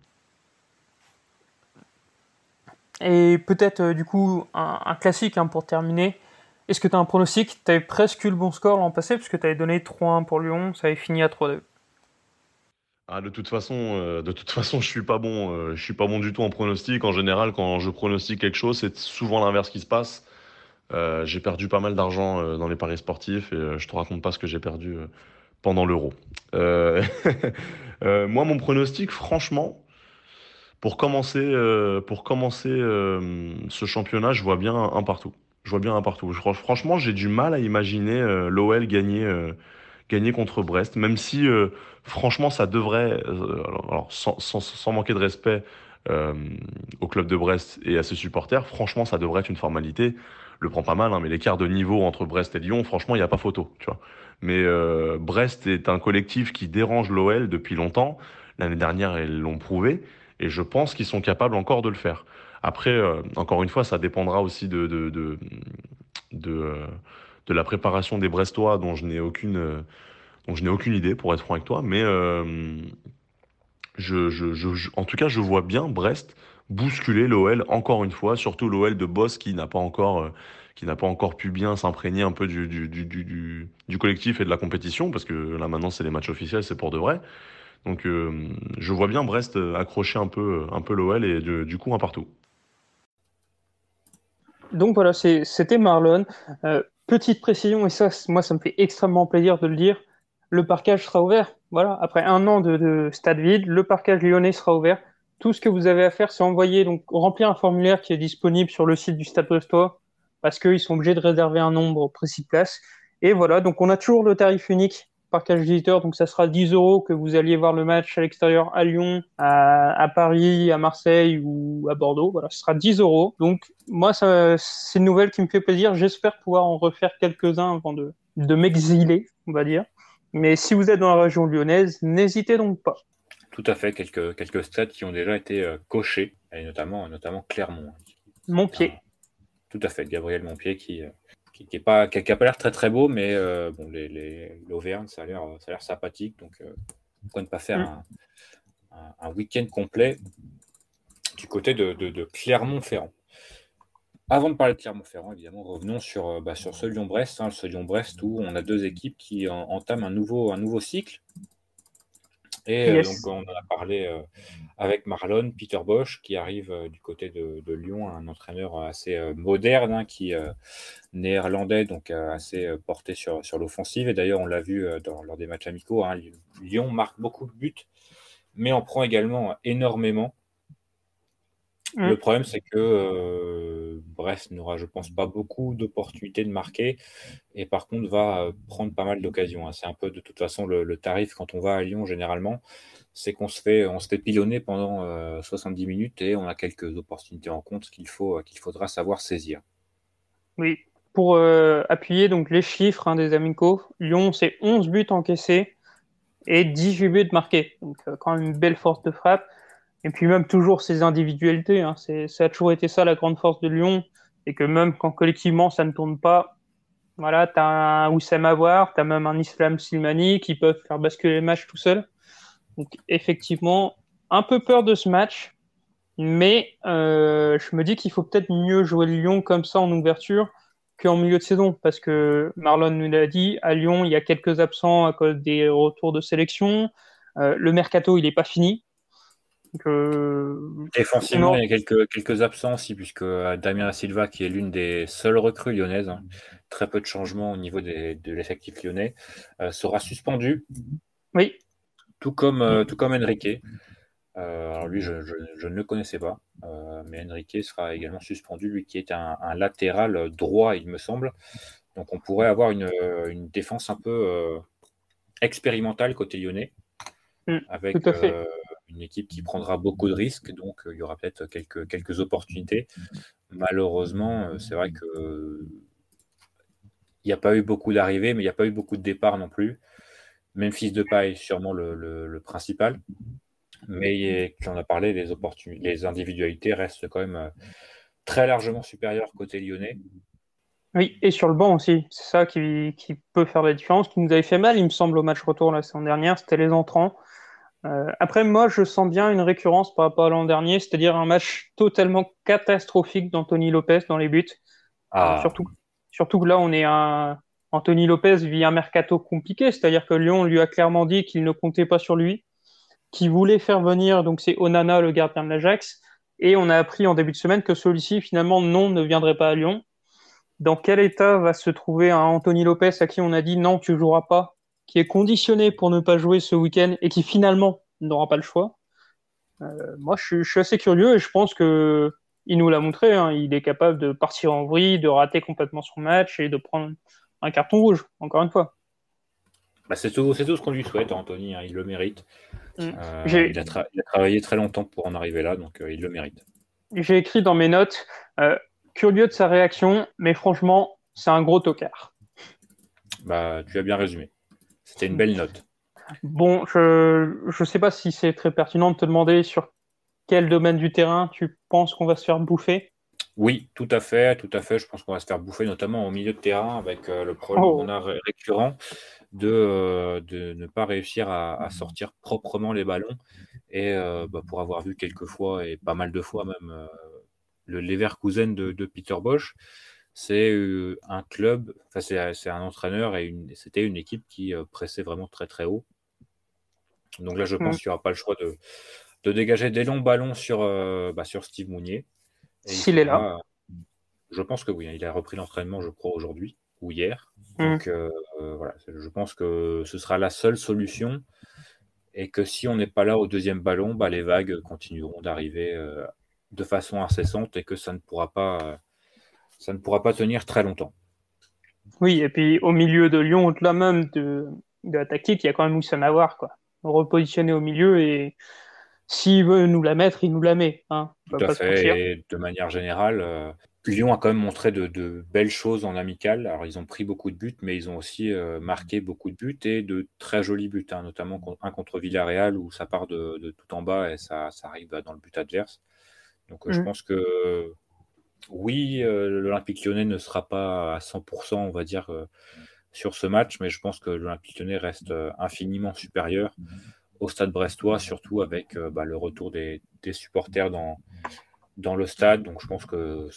Et peut-être euh, du coup un, un classique hein, pour terminer. Est-ce que tu as un pronostic? Tu avais presque eu le bon score l'an passé, puisque tu avais donné trois un pour Lyon, ça avait fini à trois deux. Ah, de toute façon, euh, de toute façon, je suis pas bon. Euh, je suis pas bon du tout en pronostic. En général, quand je pronostique quelque chose, c'est souvent l'inverse qui se passe. Euh, j'ai perdu pas mal d'argent euh, dans les paris sportifs et euh, je te raconte pas ce que j'ai perdu euh, pendant l'Euro. Euh, euh, moi, mon pronostic, franchement, Pour commencer, euh, pour commencer euh, ce championnat, je vois bien un, un partout. Je vois bien un partout. Je- franchement, j'ai du mal à imaginer euh, l'O L gagner, euh, gagner contre Brest, même si, euh, franchement, ça devrait, euh, alors, alors, sans, sans- sans manquer de respect euh, au club de Brest et à ses supporters, franchement, ça devrait être une formalité. Je le prends pas mal, hein, mais l'écart de niveau entre Brest et Lyon, franchement, il n'y a pas photo, tu vois. Mais euh, Brest est un collectif qui dérange l'O L depuis longtemps. L'année dernière, ils l'ont prouvé. Et je pense qu'ils sont capables encore de le faire. Après, euh, encore une fois, ça dépendra aussi de, de, de, de, euh, de la préparation des Brestois, dont je n'ai aucune, euh, dont je n'ai aucune idée, pour être franc avec toi. Mais euh, je, je, je- je- en tout cas, je vois bien Brest bousculer l'O L encore une fois, surtout l'O L de Boss qui n'a pas encore, euh, qui n'a pas encore pu bien s'imprégner un peu du, du, du, du, du- du collectif et de la compétition, parce que là maintenant c'est les matchs officiels, c'est pour de vrai. Donc euh, je vois bien Brest euh, accrocher un peu, un peu l'O L et de- du coup un partout. Donc voilà, c'est- c'était Marlon. Euh, petite précision, et ça, c- moi, ça me fait extrêmement plaisir de le dire. Le parquage sera ouvert. Voilà, après un an de, de stade vide, le parquage lyonnais sera ouvert. Tout ce que vous avez à faire, c'est envoyer, donc remplir un formulaire qui est disponible sur le site du Stade Brestois, parce qu'ils sont obligés de réserver un nombre précis de places. Et voilà, donc on a toujours le tarif unique parquage visiteur, donc ça sera dix euros que vous alliez voir le match à l'extérieur à Lyon, à, à Paris, à Marseille ou à Bordeaux. Voilà, ce sera dix euros. Donc moi, ça, c'est une nouvelle qui me fait plaisir. J'espère pouvoir en refaire quelques-uns avant de, de m'exiler, on va dire. Mais si vous êtes dans la région lyonnaise, n'hésitez donc pas. Tout à fait, quelques, quelques stades qui ont déjà été euh, cochés, et notamment, notamment Clermont. Mon Ah, pied. tout à fait, Gabriel Montpied qui, euh, qui, qui est pas, qui, a qui a pas l'air très très beau, mais euh, bon, les, les, l'Auvergne, ça a l'air, ça a l'air sympathique. Donc, euh, pourquoi ne pas faire Mm. un, un, un week-end complet du côté de, de, de Clermont-Ferrand. Avant de parler de Clermont-Ferrand, évidemment, revenons sur, euh, bah, sur ce Lyon-Brest, hein, ce Lyon-Brest où on a deux équipes qui en, entament un nouveau, un nouveau cycle. Et euh, Yes. donc, on en a parlé euh, avec Marlon, Peter Bosch, qui arrive euh, du côté de, de Lyon, un entraîneur assez euh, moderne, hein, qui euh, néerlandais, donc euh, assez euh, porté sur, sur l'offensive. Et d'ailleurs, on l'a vu euh, dans, lors des matchs amicaux, hein, Lyon marque beaucoup de buts, mais en prend également énormément. Mm. Le problème, c'est que euh, Brest n'aura, je pense, pas beaucoup d'opportunités de marquer et par contre va euh, prendre pas mal d'occasions, hein. C'est un peu de toute façon le, le tarif quand on va à Lyon généralement, c'est qu'on se fait, on se fait pilonner pendant euh, soixante-dix minutes et on a quelques opportunités en compte qu'il faut, qu'il faudra savoir saisir. Oui. Pour euh, appuyer donc les chiffres, hein, des amicaux, Lyon, c'est onze buts encaissés et dix-huit buts marqués. Donc euh, quand même une belle force de frappe. Et puis même toujours ses individualités, hein. C'est, ça a toujours été ça la grande force de Lyon. Et que même quand collectivement ça ne tourne pas, voilà, tu as un Oussem Aouar, tu as même un Islam Slimani qui peuvent faire basculer les matchs tout seul. Donc effectivement, un peu peur de ce match, mais euh, je me dis qu'il faut peut-être mieux jouer Lyon comme ça en ouverture qu'en milieu de saison, parce que Marlon nous l'a dit, à Lyon, il y a quelques absents à cause des retours de sélection. Euh, le mercato, il n'est pas fini. Donc, euh, Défensivement, on a- il y a quelques, quelques absents aussi, puisque euh, Damien Silva, qui est l'une des seules recrues lyonnaises, hein, très peu de changements au niveau des, de l'effectif lyonnais, euh, sera suspendu, Oui, tout comme, euh, tout comme Enrique. Euh, alors lui, je, je- je ne le connaissais pas, euh, mais Enrique sera également suspendu, lui qui est un, un latéral droit, il me semble. Donc on pourrait avoir une, euh, une défense un peu euh, expérimentale côté lyonnais, mm, avec tout à fait. euh, une équipe qui prendra beaucoup de risques, donc euh, il y aura peut-être quelques, quelques opportunités. Malheureusement, euh, c'est vrai que euh, il n'y a pas eu beaucoup d'arrivées, mais il n'y a pas eu beaucoup de départs non plus. Memphis Depay est sûrement le, le, le principal. Mais tu en as parlé, les, opportun- les individualités restent quand même euh, très largement supérieures côté lyonnais. Oui, et sur le banc aussi. C'est ça qui, qui peut faire la différence, qui nous avait fait mal, il me semble, au match retour la saison dernière, c'était les entrants. Euh, après, moi, je sens bien une récurrence par rapport à l'an dernier, c'est-à-dire un match totalement catastrophique d'Anthony Lopez dans les buts. Euh, Ah, surtout, surtout que là, on est un... Anthony Lopez vit un mercato compliqué, c'est-à-dire que Lyon lui a clairement dit qu'il ne comptait pas sur lui, qu'il voulait faire venir, donc c'est Onana, le gardien de l'Ajax, et on a appris en début de semaine que celui-ci, finalement, non, ne viendrait pas à Lyon. Dans quel état va se trouver un Anthony Lopez à qui on a dit non, tu joueras pas, qui est conditionné pour ne pas jouer ce week-end et qui finalement n'aura pas le choix? Euh, moi, je suis, je suis assez curieux et je pense que il nous l'a montré. Hein, il est capable de partir en vrille, de rater complètement son match et de prendre un carton rouge, encore une fois. Bah, c'est tout, c'est tout ce qu'on lui souhaite, Anthony, hein, il le mérite. Mm. Euh, J'ai- il, a tra- il a travaillé très longtemps pour en arriver là, donc euh, il le mérite. J'ai écrit dans mes notes, euh, curieux de sa réaction, mais franchement, c'est un gros tocard. Bah, tu as bien résumé. C'était une belle note. Bon, je ne sais pas si c'est très pertinent de te demander sur quel domaine du terrain tu penses qu'on va se faire bouffer. Oui, tout à fait, tout à fait. Je pense qu'on va se faire bouffer, notamment au milieu de terrain, avec euh, le problème Oh. qu'on a ré- récurrent de, euh, de ne pas réussir à, à sortir proprement les ballons. Et euh, bah, pour avoir vu quelques fois, et pas mal de fois même, euh, le Leverkusen de, de Peter Bosch, c'est euh, un club, enfin c'est, c'est un entraîneur et une, c'était une équipe qui euh, pressait vraiment très très haut. Donc là, je pense Mm. qu'il n'y aura pas le choix de, de dégager des longs ballons sur, euh, bah, sur Steve Mounier. Et il S'il est là. faudra, je pense que oui, hein, il a repris l'entraînement, je crois, aujourd'hui ou hier. Mm. Donc euh, euh, voilà, je pense que ce sera la seule solution et que si on n'est pas là au deuxième ballon, bah, les vagues continueront d'arriver euh, de façon incessante et que ça ne pourra pas, euh, ça ne pourra pas tenir très longtemps. Oui, et puis au milieu de Lyon, au-delà même de, de la tactique, il y a quand même Moussa Nawar, quoi. Repositionner au milieu et s'il veut nous la mettre, il nous la met. Hein. On Tout va à pas se mentir. fait. Et de manière générale, euh, Lyon a quand même montré de, de belles choses en amical. Alors, ils ont pris beaucoup de buts, mais ils ont aussi euh, marqué beaucoup de buts et de très jolis buts, hein, notamment con- un contre Villarreal où ça part de, de tout en bas et ça, ça arrive dans le but adverse. Donc, euh, je Mm. pense que euh, oui, euh, l'Olympique lyonnais ne sera pas à cent pour cent, on va dire, euh, sur ce match, mais je pense que l'Olympique lyonnais reste euh, infiniment supérieur au Stade brestois, surtout avec euh, bah, le retour des, des supporters dans, dans le stade. Donc, je pense que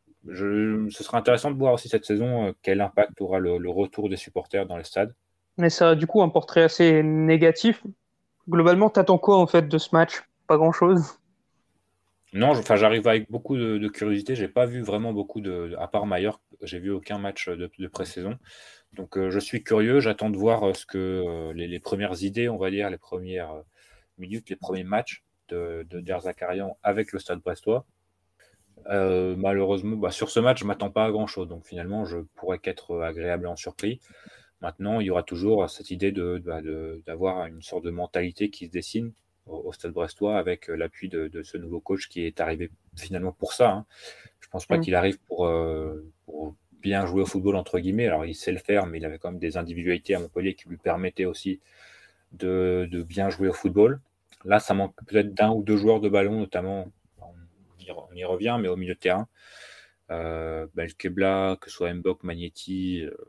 je, ce sera intéressant de voir aussi cette saison euh, quel impact aura le, le retour des supporters dans les stades. Mais ça a du coup un portrait assez négatif. Globalement, t'attends quoi en fait de ce match? Pas grand-chose. Non, je- enfin, j'arrive avec beaucoup de, de curiosité. J'ai pas vu vraiment beaucoup de, à part Mallorca, j'ai vu aucun match de, de pré-saison. Donc, euh, je suis curieux. J'attends de voir euh, ce que euh, les, les premières idées, on va dire, les premières euh, minutes, les premiers matchs de, de Der Zakarian avec le Stade brestois. Euh, malheureusement, bah, sur ce match, je m'attends pas à grand-chose. Donc, finalement, je pourrais qu'être agréablement surpris. Maintenant, il y aura toujours cette idée de, de- de- d'avoir une sorte de mentalité qui se dessine au, au Stade brestois avec euh, l'appui de, de ce nouveau coach qui est arrivé finalement pour ça. Hein. Je pense pas Mm. qu'il arrive pour, euh, pour bien jouer au football, entre guillemets. Alors, il sait le faire, mais il avait quand même des individualités à Montpellier qui lui permettaient aussi de, de bien jouer au football. Là, ça manque peut-être d'un ou deux joueurs de ballon, notamment, on y, re- on y revient, mais au milieu de terrain. Euh, Belkebla, que ce soit Mbok, Magnetti, euh,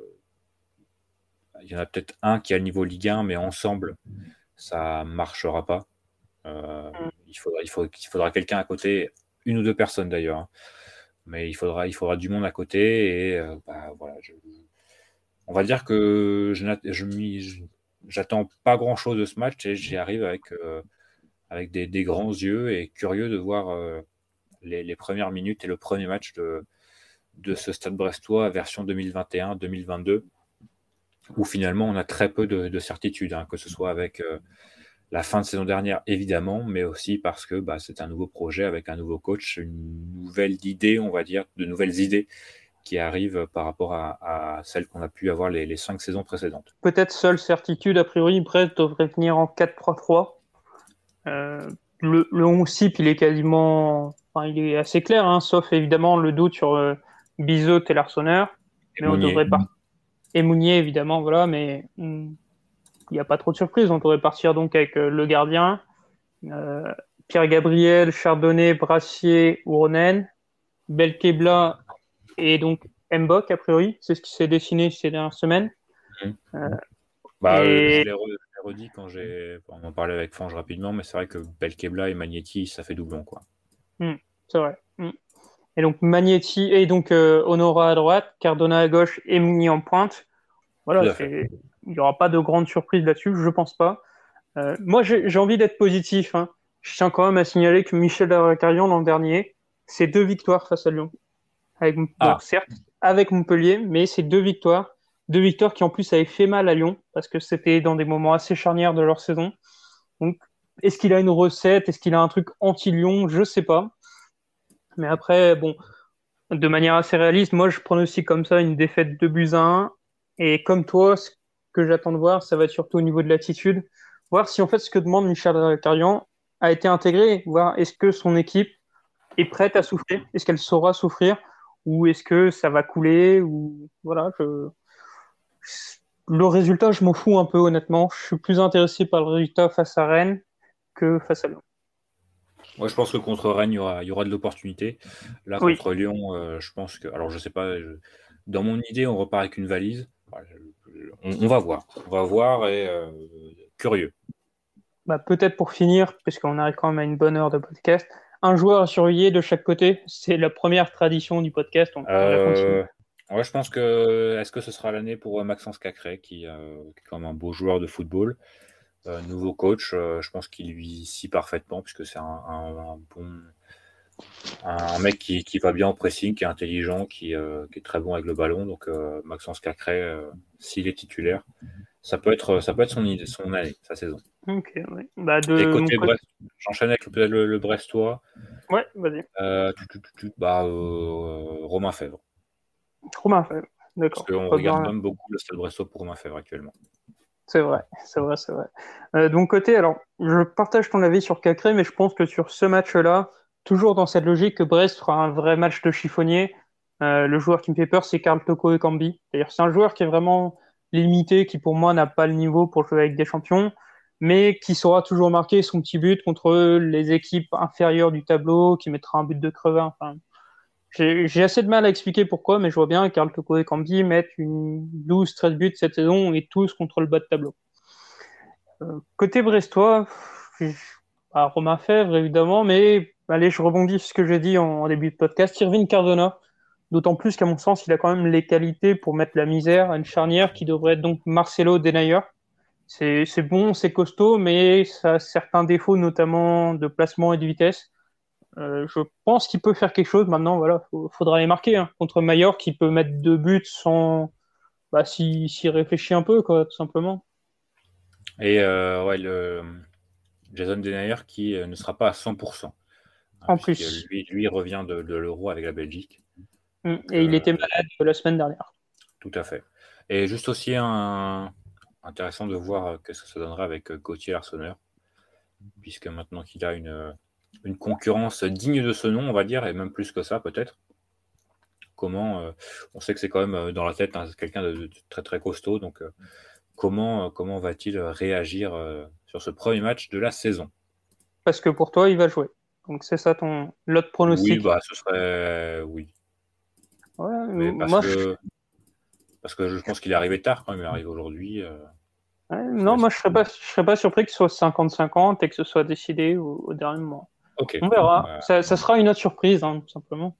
il y en a peut-être un qui a le niveau Ligue un, mais ensemble, ça ne marchera pas. Euh, il faudra, il faut, il faudra quelqu'un à côté, une ou deux personnes d'ailleurs, hein. Mais il faudra, il faudra du monde à côté. Et euh, bah, voilà, je- on va dire que je, n'att- je m'y- je- j'attends pas grand-chose de ce match et j'y arrive avec, euh, avec des, des grands yeux et curieux de voir euh, les, les premières minutes et le premier match de, de ce Stade brestois version deux mille vingt et un deux mille vingt-deux, où finalement on a très peu de, de certitudes, hein, que ce soit avec euh, la fin de saison dernière évidemment, mais aussi parce que bah, c'est un nouveau projet avec un nouveau coach, une nouvelle idée, on va dire, de nouvelles idées qui arrivent par rapport à, à celles qu'on a pu avoir les, les cinq saisons précédentes. Peut-être seule certitude, a priori, Brest devrait venir en quatre trois trois. Euh, le, le onze type, il est quasiment, enfin, il est assez clair, hein, sauf évidemment le doute sur euh, Bizot et Larsonneur. Et Mais on Mounier. devrait pas. Et Mounier, évidemment, voilà, mais hum, il n'y a pas trop de surprises. On devrait partir donc avec euh, le gardien, euh, Pierre-Gabriel, Chardonnay, Brassier, Ouronen, Belkebla et donc Mbok, a priori. C'est ce qui s'est dessiné ces dernières semaines. Bah, Et- euh, je l'ai re- je l'ai redit quand j'ai, on en parlait avec Fange rapidement, mais c'est vrai que Belkebla et Magnetti, ça fait doublon, quoi. C'est vrai. Mm. Et donc Magnetti et donc euh, Honora à droite, Cardona à gauche et Mounier en pointe. Tout Voilà, à fait. c'est... il n'y aura pas de grande surprise là-dessus, je pense pas. Euh, moi, j'ai, j'ai envie d'être positif, hein. Je tiens quand même à signaler que Michel Daracarian, l'an dernier, c'est deux victoires face à Lyon. Avec, bon, Ah. certes, avec Montpellier, mais c'est deux victoires. Deux victoires qui en plus avaient fait mal à Lyon, parce que c'était dans des moments assez charnières de leur saison. Donc, est-ce qu'il a une recette? Est-ce qu'il a un truc anti-Lyon? Je sais pas. Mais après, bon, de manière assez réaliste, moi, je pronostique comme ça une défaite deux buts à un. Et comme toi, ce que j'attends de voir, ça va être surtout au niveau de l'attitude. Voir si, en fait, ce que demande Michel Carrion a été intégré. Voir est-ce que son équipe est prête à souffrir? Est-ce qu'elle saura souffrir? Ou est-ce que ça va couler? Ou voilà, je... le résultat, je m'en fous un peu, honnêtement. Je suis plus intéressé par le résultat face à Rennes que face à Lyon. Moi, je pense que contre Rennes, il y aura, il y aura de l'opportunité. Là, Oui. contre Lyon, euh, je pense que. Alors, je sais pas. je- Dans mon idée, on repart avec une valise. Ouais, je- On, on va voir. On va voir et euh, curieux. Bah, peut-être pour finir, puisqu'on arrive quand même à une bonne heure de podcast, un joueur à surveiller de chaque côté. C'est la première tradition du podcast. On, on la continue. Euh, ouais, je pense que. Est-ce que ce sera l'année pour euh, Maxence Cacré, qui, euh, qui est quand même un beau joueur de football, euh, nouveau coach. euh, je pense qu'il lui scie parfaitement, puisque c'est un, un- un bon. Un mec qui, qui va bien au pressing, qui est intelligent, qui, euh, qui est très bon avec le ballon. Donc euh, Maxence Cacré, euh, s'il est titulaire, ça peut être, ça peut être son, idée, son année, sa saison. Ok, ouais. Bah, de Et mon côté côté- Brest, j'enchaîne avec peut-être le, le Brestois. Ouais, vas-y. Euh, tout, tout, tout, tout, bah, euh, Romain Fèvre. Romain Fèvre. Parce D'accord. qu'on Pas regarde bien. même beaucoup le Stade Brestois pour Romain Fèvre actuellement. C'est vrai, c'est vrai, c'est vrai. Euh, de mon côté, alors, je partage ton avis sur Cacré, mais je pense que sur ce match-là, toujours dans cette logique que Brest fera un vrai match de chiffonnier, euh, le joueur qui me fait peur, c'est Karl Toko Ekambi. C'est-à-dire, c'est un joueur qui est vraiment limité, qui pour moi n'a pas le niveau pour jouer avec des champions, mais qui saura toujours marquer son petit but contre les équipes inférieures du tableau, qui mettra un but de crevin. Enfin, j'ai j'ai assez de mal à expliquer pourquoi, mais je vois bien Karl Toko Ekambi mettre une douze treize buts cette saison et tous contre le bas de tableau. Euh, côté brestois, pff, bah, Romain Fèvre évidemment, mais allez, je rebondis sur ce que j'ai dit en, en début de podcast. Irvine Cardona, d'autant plus qu'à mon sens, il a quand même les qualités pour mettre la misère à une charnière qui devrait être donc Marcelo Denayer. C'est c'est bon, c'est costaud, mais ça a certains défauts, notamment de placement et de vitesse. Euh, je pense qu'il peut faire quelque chose. Maintenant, voilà, faut- faudra les marquer hein. Contre Mallorca, qui peut mettre deux buts sans, bah, s'y s'y réfléchit un peu, quoi, tout simplement. Et euh, ouais, le Jason Denayer qui euh, ne sera pas à cent pour cent. hein, En puisque plus. lui, lui revient de, de l'Euro avec la Belgique. Mm. Donc, Et il euh, était malade la semaine dernière. Tout à fait. Et juste aussi un... intéressant de voir euh, qu'est-ce que ça donnerait avec euh, Gauthier Larsonneur, puisque maintenant qu'il a une, euh, une concurrence digne de ce nom, on va dire, et même plus que ça peut-être. Comment euh, on sait que c'est quand même euh, dans la tête hein, quelqu'un de, de très très costaud, donc euh, comment, euh, comment va-t-il réagir euh, sur ce premier match de la saison? Parce que pour toi, il va jouer. Donc c'est ça ton l'autre Oui, pronostic. bah ce serait oui, Ouais, mais parce moi, je... que parce que je pense qu'il est arrivé tard quand même, il arrive aujourd'hui. euh, ouais, je non, laisse- moi je serais pas, je serais pas surpris que ce soit cinquante cinquante et que ce soit décidé au, au dernier moment. Ok. On verra. Voilà. Ça, ça sera une autre surprise, hein, tout simplement.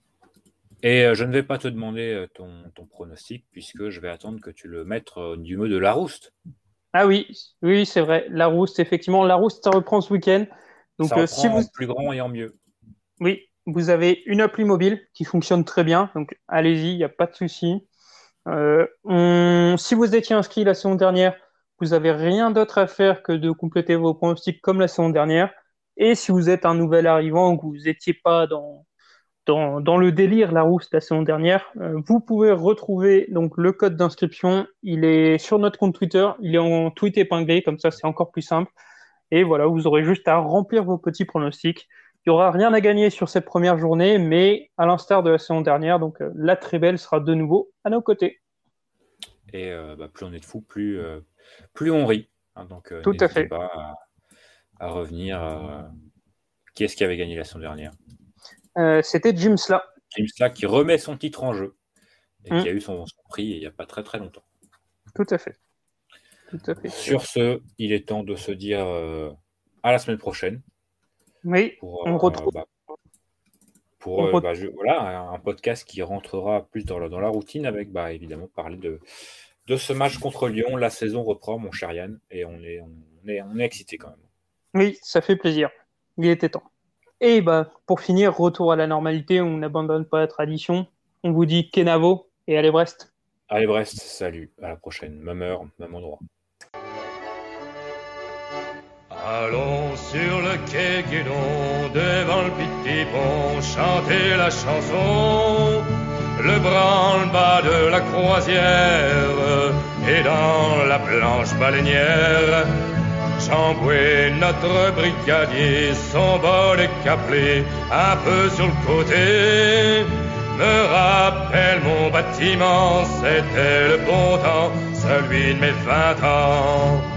Et euh, je ne vais pas te demander euh, ton, ton pronostic, puisque je vais attendre que tu le mettes euh, du mot de Larouste. Ah oui, oui, c'est vrai. Larouste, effectivement, Larouste, ça reprend ce week-end. Donc Ça euh, reprend si vous, en plus grand et en mieux. oui, vous avez une appli mobile qui fonctionne très bien, donc allez-y, il n'y a pas de souci. Euh, on- Si vous étiez inscrit la saison dernière, vous n'avez rien d'autre à faire que de compléter vos pronostics comme la saison dernière. Et si vous êtes un nouvel arrivant ou que vous n'étiez pas dans, dans, dans le délire Larousse la saison dernière, euh, vous pouvez retrouver donc le code d'inscription. Il est sur notre compte Twitter, il est en tweet épinglé, comme ça c'est encore plus simple. Et voilà, vous aurez juste à remplir vos petits pronostics. Il n'y aura rien à gagner sur cette première journée, mais à l'instar de la saison dernière, donc euh, la très belle sera de nouveau à nos côtés. Et euh, bah, plus on est de fous, plus, euh, plus on rit. hein. donc euh, Tout à n'hésitez fait. pas à, à revenir. euh, Qui est-ce qui avait gagné la saison dernière? Euh, c'était Jim Sla. Jim Slack qui remet son titre en jeu et Mm. qui a eu son, son prix il n'y a pas très très longtemps. Tout à fait. Tout à fait. Sur ce, il est temps de se dire euh, à la semaine prochaine. Oui, Pour, on euh, retrouve. bah, pour On euh, re- bah, je- voilà, un podcast qui rentrera plus dans la, dans la routine avec bah, évidemment parler de, de ce match contre Lyon. La saison reprend, mon cher Yann, et on est, on est, on est excité quand même. Oui, ça fait plaisir. Il était temps. Et bah, pour finir, retour à la normalité, on n'abandonne pas la tradition. On vous dit Kenavo et allez Brest. Allez Brest, salut, à la prochaine, même heure, même endroit. Allons sur le quai Guédon, devant le petit pont, chanter la chanson. Le branle-bas de la croisière et dans la planche baleinière. Jean-Boué, notre brigadier, son bol est caplé un peu sur le côté. Me rappelle mon bâtiment, c'était le bon temps, celui de mes vingt ans.